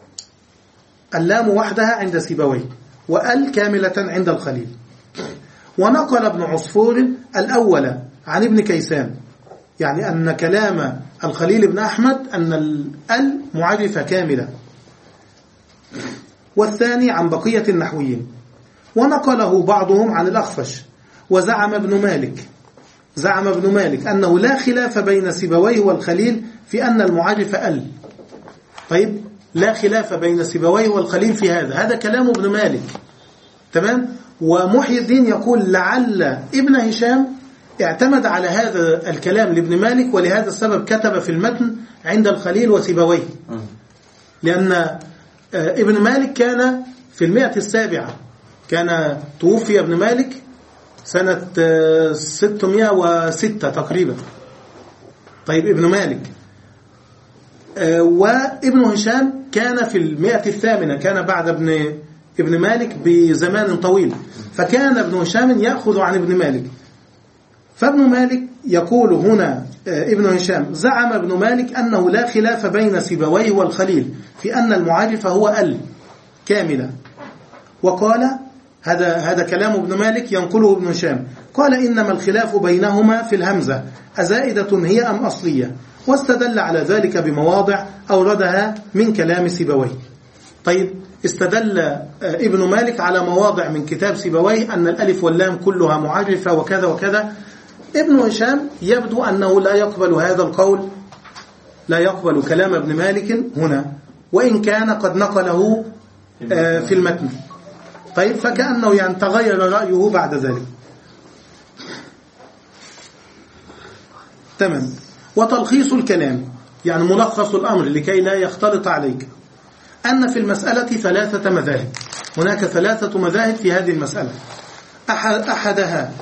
اللام وحدها عند سيبويه، وال كاملة عند الخليل. ونقل ابن عصفور الأول عن ابن كيسان، يعني أن كلام الخليل بن أحمد أن الأل معرفة كاملة، والثاني عن بقية النحويين. ونقله بعضهم عن الأخفش. وزعم ابن مالك زعم ابن مالك أنه لا خلاف بين سيبويه والخليل في أن المعرف أل. طيب، لا خلاف بين سيبويه والخليل في هذا، هذا كلام ابن مالك، تمام. ومحي الدين يقول لعل ابن هشام اعتمد على هذا الكلام لابن مالك، ولهذا السبب كتب في المتن عند الخليل وسيبويه، لأن ابن مالك كان في المئة السابعة، كان توفي ابن مالك سنة ستمائة وستة تقريبا. طيب، ابن مالك وابن هشام كان في المئة الثامنة، كان بعد ابن ابن مالك بزمان طويل، فكان ابن هشام يأخذ عن ابن مالك. فابن مالك يقول هنا ابن هشام: زعم ابن مالك أنه لا خلاف بين سيبويه والخليل في أن المعرف هو ال كاملة. وقال هذا هذا كلام ابن مالك ينقله ابن هشام، قال: إنما الخلاف بينهما في الهمزة أزائدة هي أم أصلية، واستدل على ذلك بمواضع أوردها من كلام سيبويه. طيب، استدل ابن مالك على مواضع من كتاب سيبويه أن الألف واللام كلها معرفة وكذا وكذا. ابن هشام يبدو أنه لا يقبل هذا القول، لا يقبل كلام ابن مالك هنا، وإن كان قد نقله في المتن. طيب، فكأنه يعني تغير رأيه بعد ذلك. تمام. وتلخيص الكلام، يعني ملخص الأمر لكي لا يختلط عليك، أن في المسألة ثلاثة مذاهب. هناك ثلاثة مذاهب في هذه المسألة. أحدها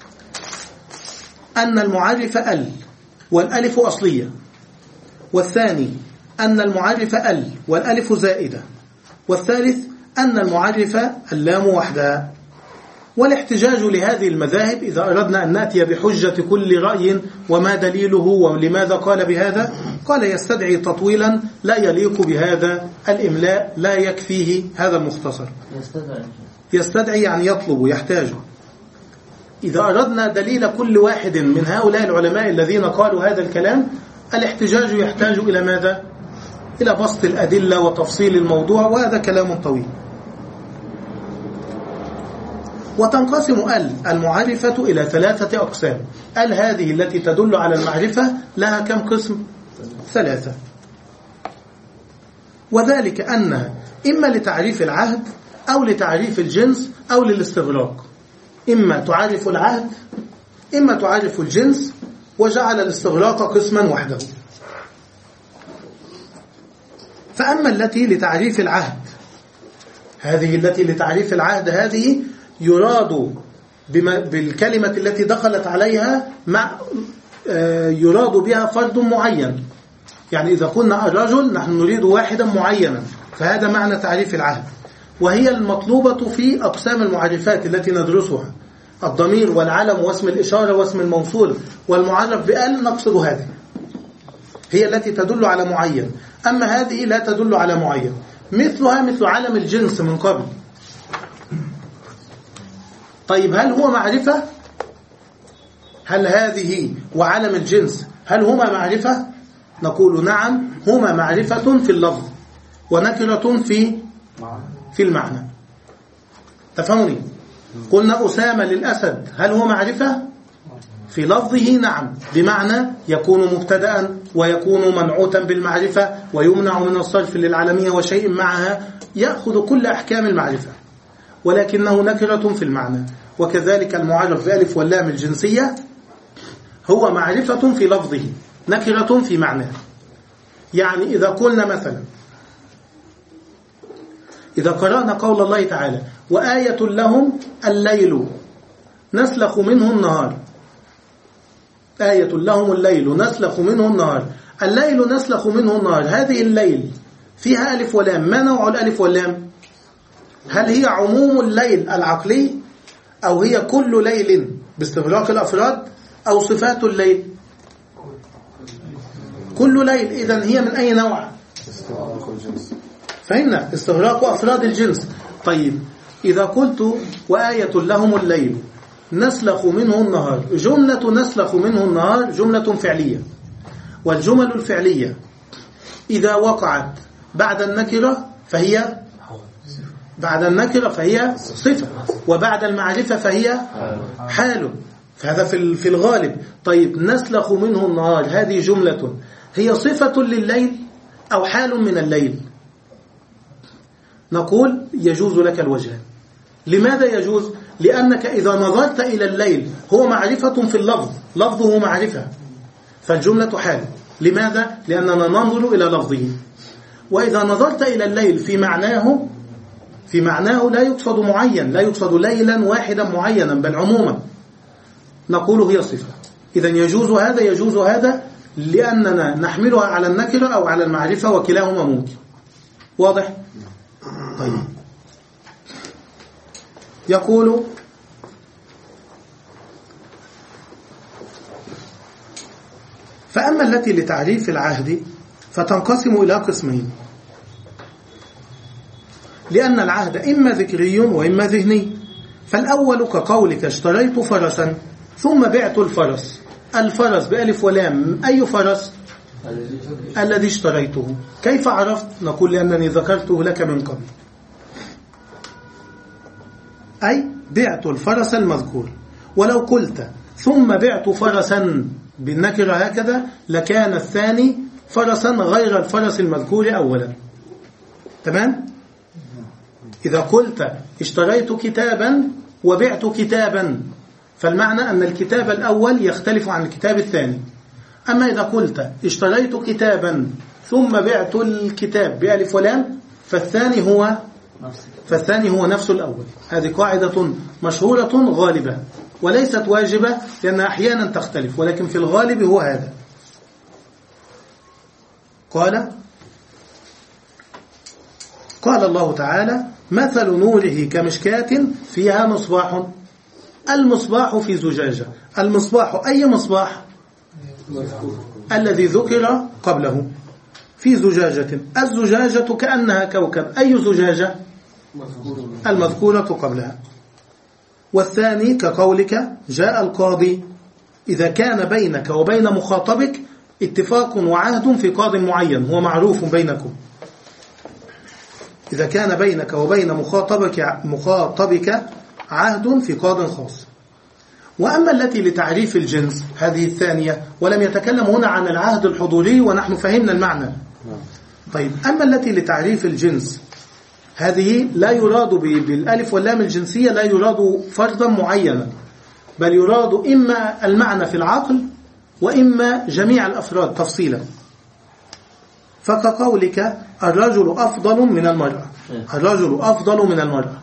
أن المعرف ال والألف أصلية، والثاني أن المعرف ال والألف زائدة، والثالث أن المعرف اللام وحدها. والاحتجاج لهذه المذاهب إذا أردنا أن نأتي بحجة كل رأي وما دليله ولماذا قال بهذا، قال يستدعي تطويلا لا يليق بهذا الإملاء، لا يكفيه هذا المختصر. يستدعي يعني يطلب، يحتاج. إذا أردنا دليل كل واحد من هؤلاء العلماء الذين قالوا هذا الكلام، الاحتجاج يحتاج إلى ماذا؟ إلى بسط الأدلة وتفصيل الموضوع، وهذا كلام طويل. وتنقسم ال المعرفة إلى ثلاثة أقسام. ال هذه التي تدل على المعرفة لها كم قسم؟ ثلاثة. وذلك أنها إما لتعريف العهد أو لتعريف الجنس أو للاستغراق. إما تعرف العهد إما تعرف الجنس، وجعل الاستغراق قسما وحده. فأما التي لتعريف العهد، هذه التي لتعريف العهد هذه يراد بالكلمة التي دخلت عليها مع يراد بها فرد معين. يعني إذا قلنا الرجل نحن نريد واحدا معينا، فهذا معنى تعريف العهد، وهي المطلوبة في أقسام المعرفات التي ندرسها: الضمير والعلم واسم الإشارة واسم الموصول والمعرف بأل. نقصد هذه هي التي تدل على معين، أما هذه لا تدل على معين. مثلها مثل علم الجنس من قبل. طيب، هل هو معرفة؟ هل هذه وعلم الجنس هل هما معرفة؟ نقول نعم، هما معرفة في اللفظ ونكرة في في المعنى. تفهموني؟ قلنا أسامة للأسد، هل هو معرفة؟ في لفظه نعم، بمعنى يكون مبتدأ ويكون منعوتا بالمعرفة ويمنع من الصرف للعالمية وشيء معها، يأخذ كل أحكام المعرفة، ولكنه نكرة في المعنى. وكذلك المعرف بألف واللام الجنسية هو معرفة في لفظه نكرة في معناه. يعني إذا قلنا مثلا، إذا قرأنا قول الله تعالى: وآية لهم الليل نسلخ منه النهار. آية لهم الليل نسلخ منه النهار. الليل نسلخ منه النهار، هذه الليل فيها ألف ولام. ما نوع الألف واللام؟ هل هي عموم الليل العقلي، أو هي كل ليل باستغراق الأفراد، أو صفات الليل؟ كل ليل. إذن هي من أي نوع؟ فهمنا؟ استغراق أفراد الجنس. طيب، إذا قلت وآية لهم الليل، نسلخ منه النهار. جملة نسلخ منه النهار جملة فعلية، والجمل الفعلية إذا وقعت بعد النكرة فهي بعد النكرة فهي صفة، وبعد المعرفة فهي حال. فهذا في الغالب. طيب نسلخ منه النهار هذه جملة هي صفة لليل أو حال من الليل؟ نقول يجوز لك الوجه. لماذا يجوز؟ لأنك إذا نظرت إلى الليل هو معرفة في اللفظ، لفظه معرفة، فالجملة حال. لماذا؟ لأننا ننظر إلى لفظه. وإذا نظرت إلى الليل في معناه في معناه لا يقصد معين، لا يقصد ليلا واحدا معينا، بل عموما، نقول هي صفة. إذا يجوز هذا يجوز هذا لأننا نحملها على النكرة أو على المعرفة، وكلاهما ممكن. واضح؟ طيب يقول فأما التي لتعريف العهد فتنقسم إلى قسمين، لأن العهد إما ذكري وإما ذهني. فالأول كقولك اشتريت فرسا ثم بعت الفرس. الفرس بألف ولام، أي فرس؟ الذي اشتريته. كيف عرفت؟ نقول لأنني ذكرته لك من قبل، أي بعت الفرس المذكور. ولو قلت ثم بعت فرسا بالنكرة هكذا لكان الثاني فرسا غير الفرس المذكور أولا. تمام؟ إذا قلت اشتريت كتابا وبعت كتابا فالمعنى أن الكتاب الأول يختلف عن الكتاب الثاني. أما إذا قلت اشتريت كتابا ثم بعت الكتاب بألف ولام فالثاني هو فالثاني هو نفس الأول. هذه قاعدة مشهورة غالبة وليست واجبة لأنها أحيانا تختلف، ولكن في الغالب هو هذا. قال قال الله تعالى مثل نوره كمشكاة فيها مصباح. المصباح في زجاجة. المصباح أي مصباح؟ الذي ذكر قبله في زجاجة. الزجاجة كأنها كوكب. أي زجاجة؟ المذكورة قبلها. والثاني كقولك جاء القاضي. إذا كان بينك وبين مخاطبك اتفاق وعهد في قاض معين هو معروف بينكم، إذا كان بينك وبين مخاطبك مخاطبك عهد في قاض خاص. وأما التي لتعريف الجنس هذه الثانية، ولم يتكلم هنا عن العهد الحضوري ونحن فهمنا المعنى. طيب أما التي لتعريف الجنس هذه لا يراد بالألف واللام الجنسية، لا يراد فردا معينا، بل يراد إما المعنى في العقل وإما جميع الأفراد تفصيلا. فكقولك الرجل أفضل من المرأة. الرجل أفضل من المرأة.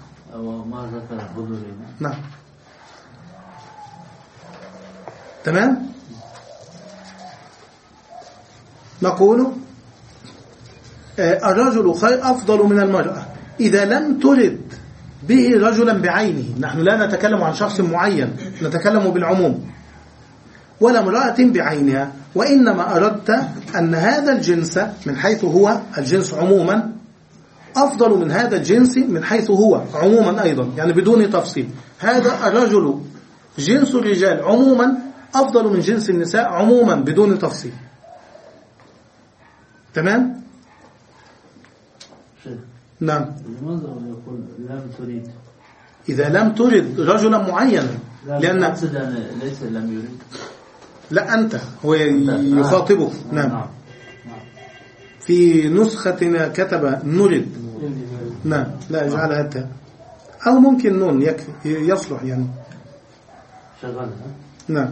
نعم تمام. نقول الرجل خير أفضل من المرأة إذا لم ترد به رجلا بعينه. نحن لا نتكلم عن شخص معين، نتكلم بالعموم. ولا امرأة بعينها، وإنما أردت أن هذا الجنس من حيث هو الجنس عموما أفضل من هذا الجنس من حيث هو عموما أيضا، يعني بدون تفصيل. هذا الرجل جنس الرجال عموما أفضل من جنس النساء عموما بدون تفصيل. تمام؟ نعم. لماذا يقول لم تريد؟ إذا لم ترد رجلا معينا، لأن ليس لم يريد. لا أنت هو يخاطبك. نعم. في نسختنا كتب نرد. نعم لا اجعلها التاء، أو ممكن نون يكفي يصلح يعني. شغلها. نعم.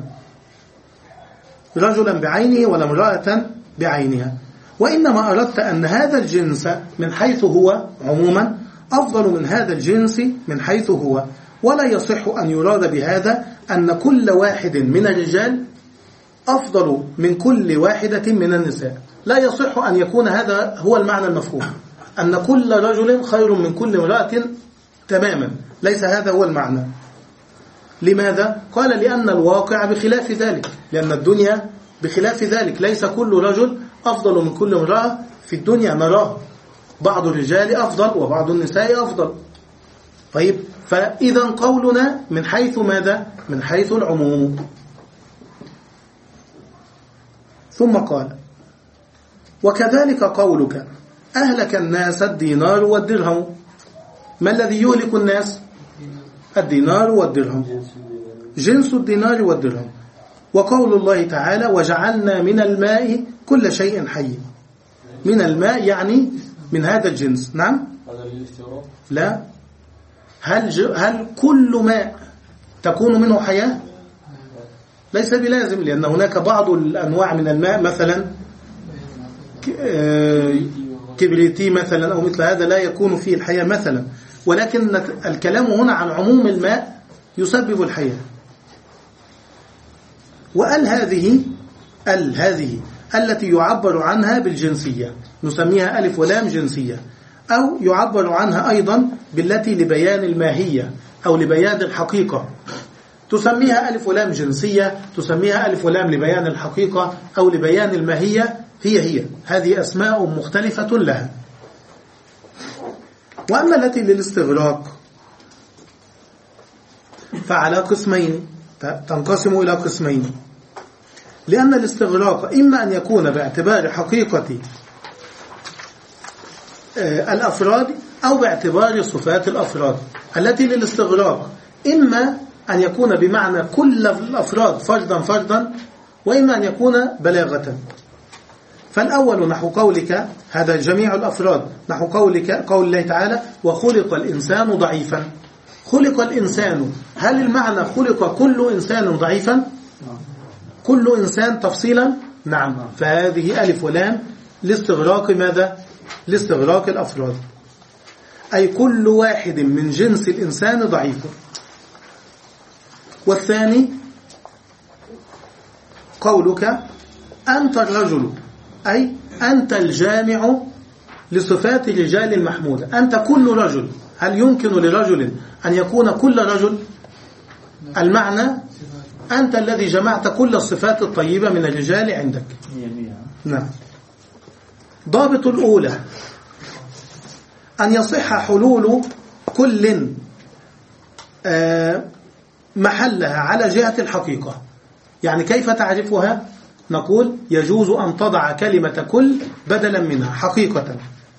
رجلا بعينه ولا امرأة بعينها. وإنما أردت أن هذا الجنس من حيث هو عموما أفضل من هذا الجنس من حيث هو. ولا يصح أن يراد بهذا أن كل واحد من الرجال أفضل من كل واحدة من النساء. لا يصح أن يكون هذا هو المعنى المفهوم، أن كل رجل خير من كل امرأة تماما. ليس هذا هو المعنى. لماذا؟ قال لأن الواقع بخلاف ذلك، لأن الدنيا بخلاف ذلك. ليس كل رجل أفضل من كل امرأة في الدنيا نراه. بعض الرجال أفضل وبعض النساء أفضل. طيب، فإذا قولنا من حيث ماذا؟ من حيث العموم. ثم قال: وكذلك قولك أهلك الناس الدينار والدرهم. ما الذي يهلك الناس؟ الدينار والدرهم، جنس الدينار والدرهم. وقول الله تعالى: وجعلنا من الماء كل شيء حي. من الماء يعني من هذا الجنس. نعم. لا. هل, ج... هل كل ماء تكون منه حياة؟ ليس بلازم، لأن هناك بعض الأنواع من الماء مثلا كبريتي مثلا أو مثل هذا لا يكون فيه الحياة مثلا، ولكن الكلام هنا عن عموم الماء يسبب الحياة. وال هذه ال هذه التي يعبر عنها بالجنسية نسميها ألف ولام جنسية، أو يعبر عنها أيضا بالتي لبيان الماهية أو لبيان الحقيقة، تسميها ألف ولام جنسية، تسميها ألف ولام لبيان الحقيقة أو لبيان الماهية، هي هي هذه أسماء مختلفة لها. وأما التي للاستغراق فعلى قسمين، تنقسم إلى قسمين، لأن الاستغراق إما أن يكون باعتبار حقيقة الأفراد أو باعتبار صفات الأفراد. التي للاستغراق إما أن يكون بمعنى كل الأفراد فردا فردا، وإما أن يكون بلاغة. فالأول نحو قولك هذا جميع الأفراد، نحو قولك قول الله تعالى: وخلق الإنسان ضعيفا. خلق الإنسان، هل المعنى خلق كل إنسان ضعيفا؟ كل إنسان تفصيلا؟ نعم. فهذه ألف ولام لاستغراق ماذا؟ لاستغراق الأفراد، أي كل واحد من جنس الإنسان ضعيف. والثاني قولك أنت الرجل، أي أنت الجامع لصفات الرجال المحمودة، أنت كل رجل. هل يمكن لرجل أن يكون كل رجل؟ المعنى أنت الذي جمعت كل الصفات الطيبة من الرجال عندك. نعم. ضابط الأولى أن يصح حلول كل محلها على جهة الحقيقة. يعني كيف تعرفها؟ نقول يجوز أن تضع كلمة كل بدلا منها حقيقة.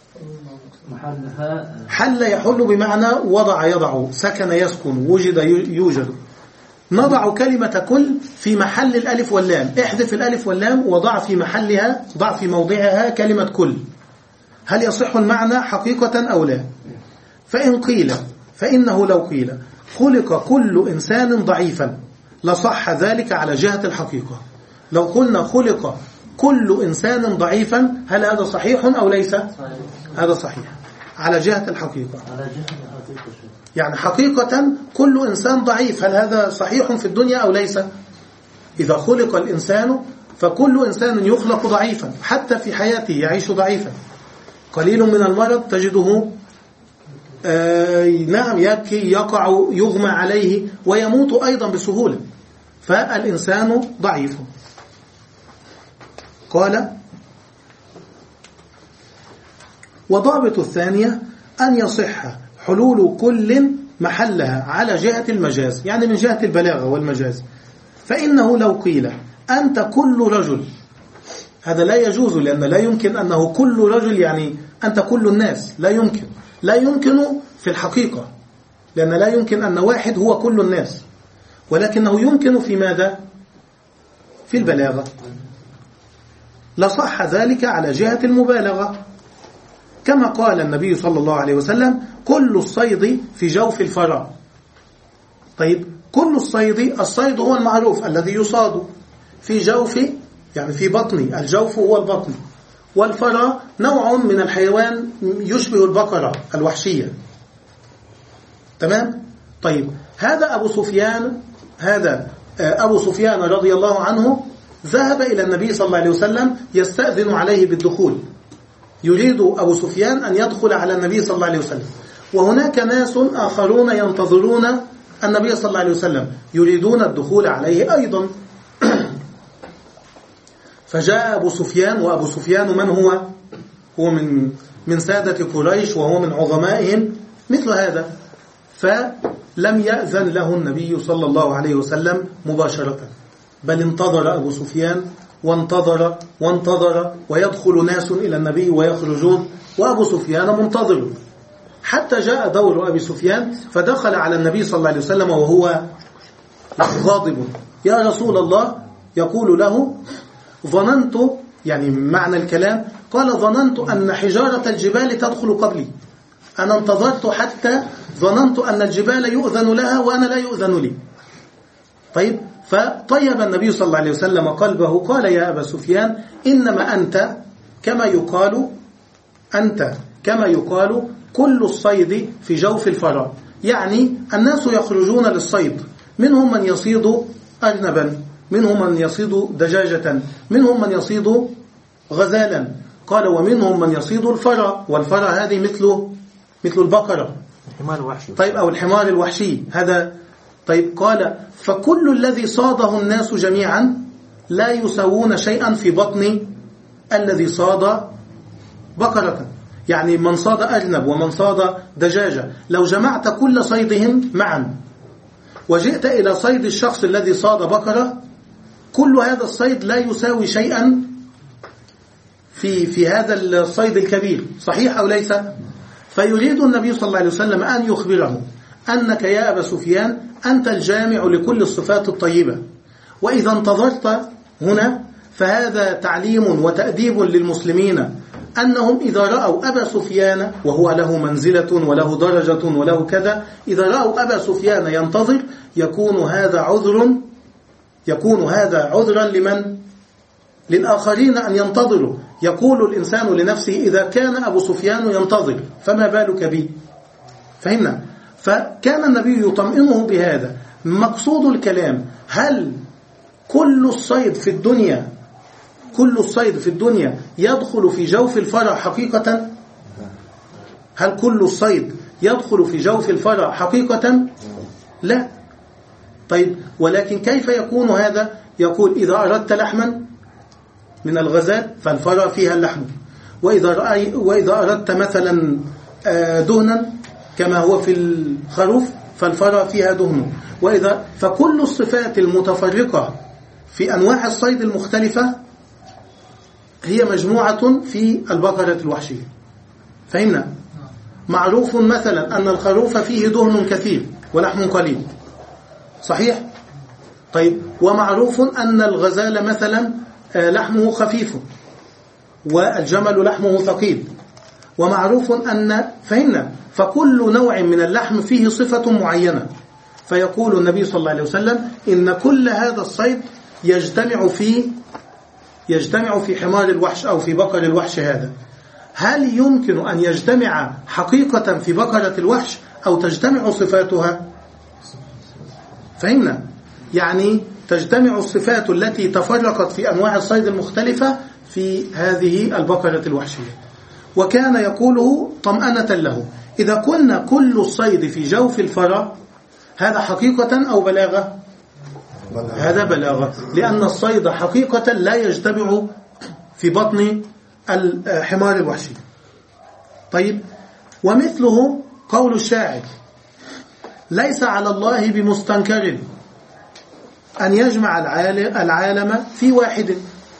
حل يحل بمعنى وضع يضع، سكن يسكن، وجد يوجد. نضع كلمة كل في محل الألف واللام، احذف الألف واللام وضع في محلها، ضع في موضعها كلمة كل. هل يصح المعنى حقيقة أو لا؟ فإن قيل فإنه لو قيل خلق كل إنسان ضعيفا لصح ذلك على جهة الحقيقة. لو قلنا خلق كل إنسان ضعيفا هل هذا صحيح أو ليس؟ هذا صحيح على جهة الحقيقة. يعني حقيقة كل إنسان ضعيف، هل هذا صحيح في الدنيا أو ليس؟ إذا خلق الإنسان فكل إنسان يخلق ضعيفا، حتى في حياته يعيش ضعيفا. قليل من المرض تجده آه نعم يبكي، يقع، يغمى عليه، ويموت أيضا بسهولة. فالإنسان ضعيف. قال: وضابط الثانية أن يصح حلول كل محلها على جهة المجاز، يعني من جهة البلاغة والمجاز. فإنه لو قيل أنت كل رجل، هذا لا يجوز، لأن لا يمكن أنه كل رجل يعني أنت كل الناس، لا يمكن. لا يمكن في الحقيقة، لأن لا يمكن أن واحد هو كل الناس، ولكنه يمكن في ماذا؟ في البلاغة. لصح ذلك على جهة المبالغة، كما قال النبي صلى الله عليه وسلم: كل الصيد في جوف الفرا. طيب، كل الصيد، الصيد هو المعروف الذي يصاد، في جوف يعني في بطن، الجوف هو البطن، والفرا نوع من الحيوان يشبه البقرة الوحشية. تمام؟ طيب، هذا أبو سفيان هذا أبو سفيان رضي الله عنه ذهب إلى النبي صلى الله عليه وسلم يستأذن عليه بالدخول. يريد أبو سفيان أن يدخل على النبي صلى الله عليه وسلم، وهناك ناس آخرون ينتظرون النبي صلى الله عليه وسلم يريدون الدخول عليه أيضا. فجاء أبو سفيان، وأبو سفيان من هو؟ هو من من سادة قريش، وهو من عظمائهم مثل هذا. فلم يأذن له النبي صلى الله عليه وسلم مباشرة، بل انتظر أبو سفيان وانتظر وانتظر، ويدخل ناس إلى النبي ويخرجون وأبو سفيان منتظر، حتى جاء دور أبي سفيان فدخل على النبي صلى الله عليه وسلم وهو غاضب. يا رسول الله، يقول له: ظننت، يعني معنى الكلام، قال: ظننت أن حجارة الجبال تدخل قبلي، أنا انتظرت حتى ظننت أن الجبال يؤذن لها وأنا لا يؤذن لي. طيب، فطيب النبي صلى الله عليه وسلم قلبه، قال: يا أبا سفيان، إنما أنت كما يقال أنت كما يقال كل الصيد في جوف الفراء، يعني الناس يخرجون للصيد، منهم من يصيد أرنبا، منهم من يصيد دجاجة، منهم من يصيد غزالا، قال: ومنهم من يصيد الفراء، والفراء هذه مثل مثل البقرة، الحمار الوحشي. طيب، أو الحمار الوحشي هذا. طيب، قال: فكل الذي صاده الناس جميعا لا يساوون شيئا في بطن الذي صاد بقرة، يعني من صاد أرنب ومن صاد دجاجة، لو جمعت كل صيدهم معا وجئت إلى صيد الشخص الذي صاد بقرة، كل هذا الصيد لا يساوي شيئا في في هذا الصيد الكبير، صحيح أو ليس؟ فيريد النبي صلى الله عليه وسلم أن يخبره أنك يا أبا سفيان أنت الجامع لكل الصفات الطيبة، وإذا انتظرت هنا فهذا تعليم وتأديب للمسلمين، أنهم إذا رأوا أبا سفيان وهو له منزلة وله درجة وله كذا، إذا رأوا أبا سفيان ينتظر يكون هذا عذر يكون هذا عذرا لمن؟ للآخرين أن ينتظروا. يقول الإنسان لنفسه: إذا كان أبو سفيان ينتظر فما بالك بي؟ فهمنا؟ فكان النبي يطمئنه بهذا. مقصود الكلام: هل كل الصيد في الدنيا كل الصيد في الدنيا يدخل في جوف الفرع حقيقة؟ هل كل الصيد يدخل في جوف الفرع حقيقة؟ لا. طيب، ولكن كيف يكون هذا؟ يقول: إذا أردت لحما من الغزال فالفرع فيها اللحم، وإذا, رأي وإذا أردت مثلا دهنا كما هو في الخروف فالفرع فيها دهن، وإذا فكل الصفات المتفرقة في أنواع الصيد المختلفة هي مجموعة في البقرة الوحشية. فهمنا؟ معروف مثلا أن الخروف فيه دهن كثير ولحم قليل، صحيح؟ طيب، ومعروف أن الغزال مثلا لحمه خفيف والجمل لحمه ثقيل، ومعروف أن فهمنا فكل نوع من اللحم فيه صفة معينة. فيقول النبي صلى الله عليه وسلم: إن كل هذا الصيد يجتمع في يجتمع في حمار الوحش أو في بقر الوحش هذا. هل يمكن أن يجتمع حقيقة في بقرة الوحش أو تجتمع صفاتها؟ فهمنا؟ يعني تجتمع الصفات التي تفرقت في أنواع الصيد المختلفة في هذه البقرة الوحشية. وكان يقوله طمأنة له: إذا كنا كل الصيد في جوف الفرع، هذا حقيقة أو بلاغة؟ هذا بلاغة، لأن الصيد حقيقة لا يجتمع في بطن الحمار الوحشي. طيب، ومثله قول الشاعر: ليس على الله بمستنكر أن يجمع العالم في واحد.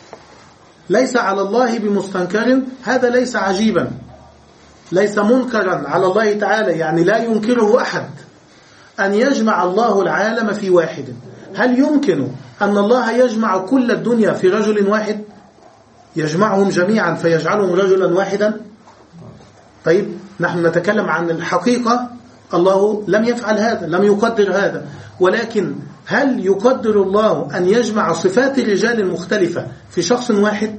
ليس على الله بمستنكر، هذا ليس عجيبا، ليس منكرا على الله تعالى، يعني لا ينكره أحد أن يجمع الله العالم في واحد. هل يمكن أن الله يجمع كل الدنيا في رجل واحد؟ يجمعهم جميعا فيجعلهم رجلا واحدا؟ طيب، نحن نتكلم عن الحقيقة، الله لم يفعل هذا، لم يقدر هذا، ولكن هل يقدر الله أن يجمع صفات الرجال المختلفة في شخص واحد؟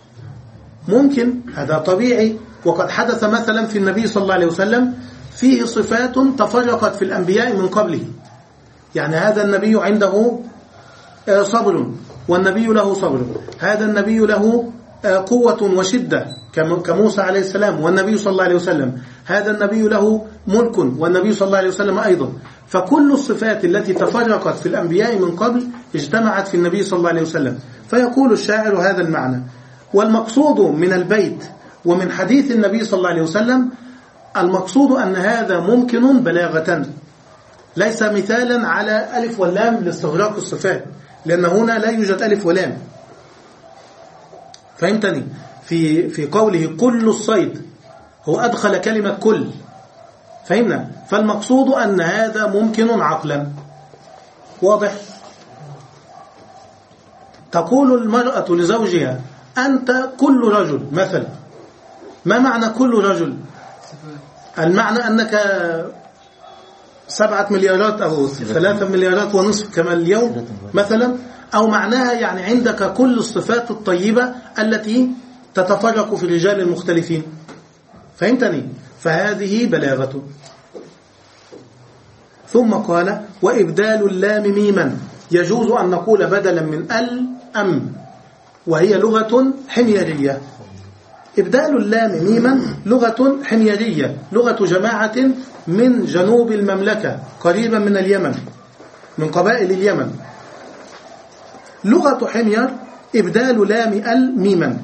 ممكن، هذا طبيعي. وقد حدث مثلا في النبي صلى الله عليه وسلم فيه صفات تفرقت في الأنبياء من قبله، يعني هذا النبي عنده صبر والنبي له صبر، هذا النبي له قوة وشدة كموسى عليه السلام والنبي صلى الله عليه وسلم، هذا النبي له ملك والنبي صلى الله عليه وسلم أيضا. فكل الصفات التي تفرقت في الأنبياء من قبل اجتمعت في النبي صلى الله عليه وسلم. فيقول الشاعر هذا المعنى. والمقصود من البيت ومن حديث النبي صلى الله عليه وسلم، المقصود أن هذا ممكن بلاغة، ليس مثالا على ألف واللام لاستغراق الصفات، لأن هنا لا يوجد ألف ولام. فهمتني؟ في في قوله كل الصيد هو أدخل كلمة كل، فهمنا؟ فالمقصود أن هذا ممكن عقلا. واضح؟ تقول المرأة لزوجها أنت كل رجل مثلا. ما معنى كل رجل؟ المعنى أنك سبعة مليارات أو ثلاثة مليارات ونصف كما اليوم مثلا، أو معناها يعني عندك كل الصفات الطيبة التي تتفرق في الرجال المختلفين. فهمتني؟ فهذه بلاغة. ثم قال وإبدال اللام ميما، يجوز أن نقول بدلا من ال أم، وهي لغة حميرية. إبدال اللام ميما لغة حميرية، لغة جماعة من جنوب المملكة قريبا من اليمن، من قبائل اليمن. لغة حمير إبدال لام ال ميما.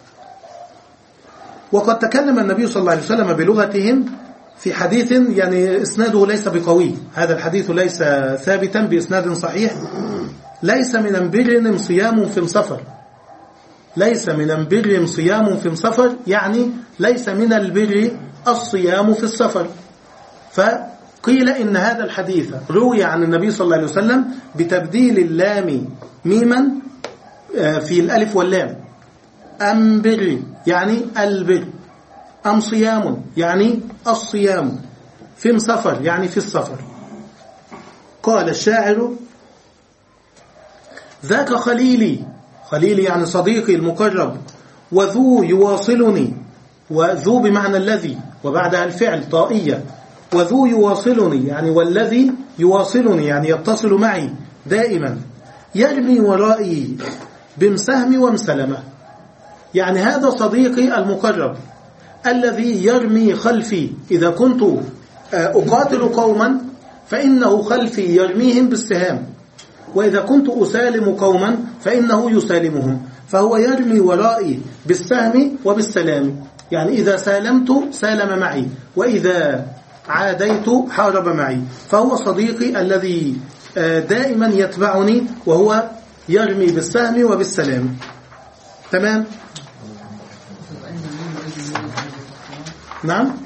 وقد تكلم النبي صلى الله عليه وسلم بلغتهم في حديث يعني إسناده ليس بقوي، هذا الحديث ليس ثابتا بإسناد صحيح. ليس من انبر صيام في مسفر، ليس من انبر صيام في مسفر، يعني ليس من البر الصيام في السفر. فقيل إن هذا الحديث روي عن النبي صلى الله عليه وسلم بتبديل اللام ميما في الألف واللام. أنبر يعني البر، أم صيام يعني الصيام، في مسفر يعني في السفر. قال الشاعر ذاك خليلي، خليلي يعني صديقي المقرب، وذو يواصلني، وذو بمعنى الذي وبعدها الفعل طائية، وذو يواصلني يعني والذي يواصلني يعني يتصل معي دائما، يرمي ورائي بمسهم ومسلمة، يعني هذا صديقي المقرب الذي يرمي خلفي. إذا كنت أقاتل قوما فإنه خلفي يرميهم بالسهام، وإذا كنت أسالم قوما فإنه يسالمهم، فهو يرمي ورائي بالسهم وبالسلام، يعني إذا سالمت سالم معي، وإذا عاديت حارب معي. فهو صديقي الذي دائما يتبعني وهو يرمي بالسهم وبالسلام. تمام؟ نعم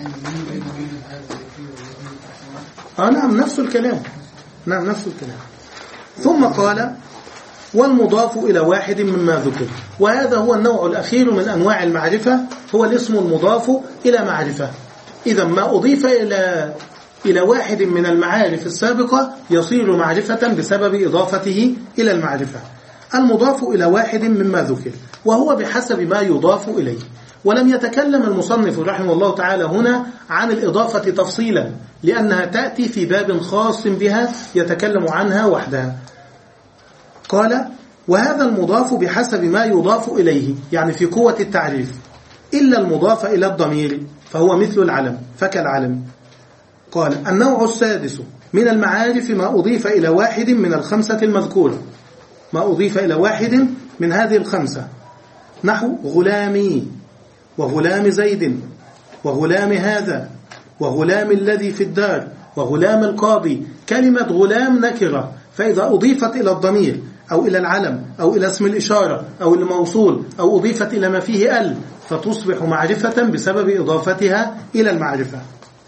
آه نعم نفس الكلام، نعم نفس الكلام. ثم قال والمضاف إلى واحد مما ذكر، وهذا هو النوع الأخير من أنواع المعرفة، هو الاسم المضاف إلى معرفة. إذا ما أضيف إلى إلى واحد من المعارف السابقة يصير معرفة بسبب إضافته إلى المعرفة. المضاف إلى واحد مما ذكر، وهو بحسب ما يضاف إليه. ولم يتكلم المصنف رحمه الله تعالى هنا عن الإضافة تفصيلا، لأنها تأتي في باب خاص بها يتكلم عنها وحدها. قال وهذا المضاف بحسب ما يضاف إليه، يعني في قوة التعريف، إلا المضاف إلى الضمير فهو مثل العلم فكالعلم. قال النوع السادس من المعارف ما أضيف إلى واحد من الخمسة المذكورة، ما أضيف إلى واحد من هذه الخمسة، نحو غلامي، وغلام زيد، وغلام هذا، وغلام الذي في الدار، وغلام القاضي. كلمة غلام نكرة، فإذا أضيفت إلى الضمير أو إلى العلم أو إلى اسم الإشارة أو الموصول أو أضيفت إلى ما فيه ال فتصبح معرفة بسبب إضافتها إلى المعرفة.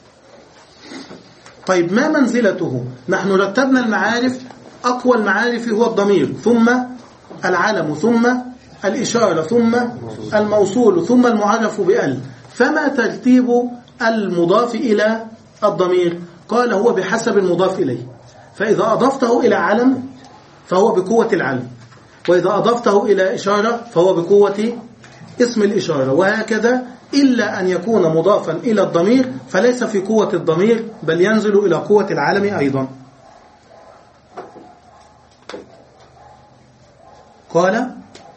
طيب ما منزلته؟ نحن رتبنا المعارف، أقوى المعارف هو الضمير، ثم العلم، ثم الإشارة، ثم الموصول، ثم المعرف بأل. فما ترتيب المضاف إلى الضمير؟ قال هو بحسب المضاف إليه، فإذا أضفته إلى علم فهو بقوة العلم، وإذا أضفته إلى إشارة فهو بقوة اسم الإشارة، وهكذا، إلا أن يكون مضافا إلى الضمير فليس في قوة الضمير بل ينزل إلى قوة العلم أيضا. قال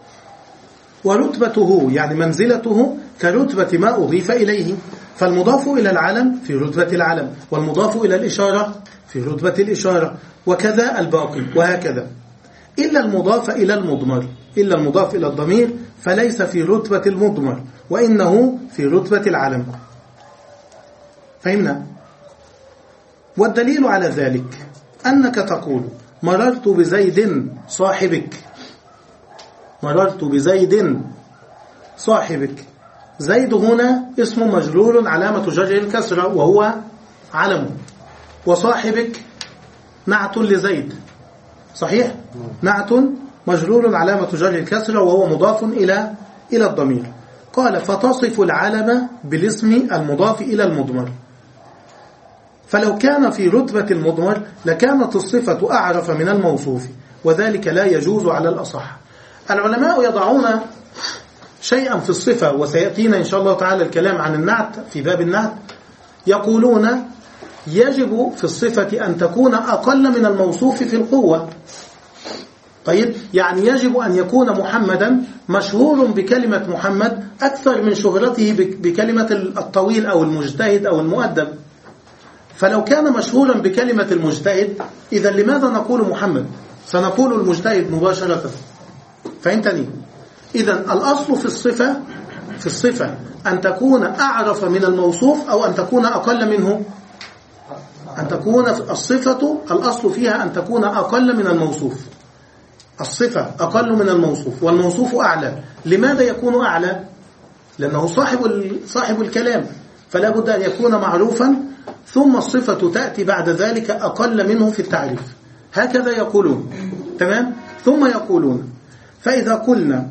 ورتبته يعني منزلته كرتبة ما أضيف إليه، فالمضاف إلى العلم في رتبة العلم، والمضاف إلى الإشارة في رتبة الإشارة، وكذا الباقي، وهكذا. إلا المضاف إلى المضمر، إلا المضاف إلى الضمير فليس في رتبة المضمر، وإنه في رتبة العلم. فهمنا؟ والدليل على ذلك أنك تقول مررت بزيد صاحبك، مررت بزيد صاحبك. زيد هنا اسم مجرور علامة جره الكسرة وهو علم، وصاحبك نعت لزيد، صحيح؟ نعت مجرور علامة جره الكسرة وهو مضاف إلى إلى الضمير. قال فتصف العلم بالاسم المضاف إلى المضمر. فلو كان في رتبة المضمر لكانت الصفة أعرف من الموصوف، وذلك لا يجوز على الأصح. العلماء يضعون شيئا في الصفة، وسيأتينا إن شاء الله تعالى الكلام عن النعت في باب النعت. يقولون يجب في الصفة أن تكون أقل من الموصوف في القوة. طيب، يعني يجب أن يكون محمدا مشهور بكلمة محمد أكثر من شهرته بكلمة الطويل أو المجتهد أو المؤدب. فلو كان مشهورا بكلمة المجتهد، إذا لماذا نقول محمد؟ سنقول المجتهد مباشرة. فهمتني؟ إذا الأصل في الصفة في الصفة أن تكون أعرف من الموصوف أو أن تكون أقل منه. أن تكون الصفة الأصل فيها أن تكون أقل من الموصوف. الصفة أقل من الموصوف والموصوف أعلى. لماذا يكون أعلى؟ لأنه صاحب صاحب الكلام، فلا بد أن يكون معروفا، ثم الصفة تأتي بعد ذلك أقل منه في التعريف. هكذا يقولون. تمام؟ ثم يقولون فإذا قلنا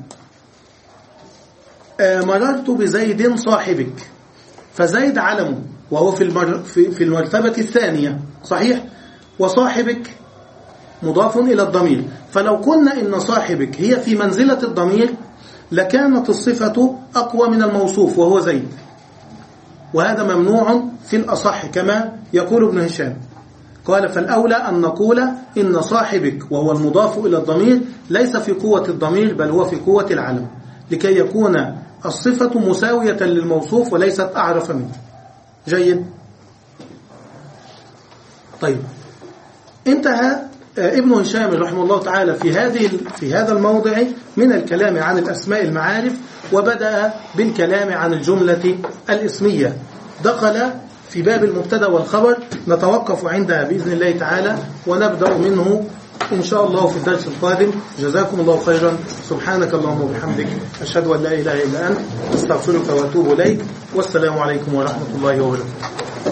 مررت بزيد صاحبك، فزيد علم وهو في المر... في... في المرتبة الثانية، صحيح؟ وصاحبك مضاف إلى الضمير. فلو قلنا إن صاحبك هي في منزلة الضمير لكانت الصفة أقوى من الموصوف وهو زيد، وهذا ممنوع في الأصح كما يقول ابن هشام. قال فالأولى أن نقول إن صاحبك وهو المضاف إلى الضمير ليس في قوة الضمير بل هو في قوة العلم، لكي يكون الصفة مساوية للموصوف وليست أعرف منه. جيد. طيب، انتهى ابن هشام رحمه الله تعالى في هذه في هذا الموضع من الكلام عن الأسماء المعارف، وبدأ بالكلام عن الجملة الاسمية. دخل في باب المبتدا والخبر، نتوقف عندها بإذن الله تعالى ونبدأ منه إن شاء الله في الدرس القادم. جزاكم الله خيرا. سبحانك اللهم وبحمدك، أشهد أن لا إله إلا أنت، أستغفرك وأتوب إليك، والسلام عليكم ورحمة الله وبركاته.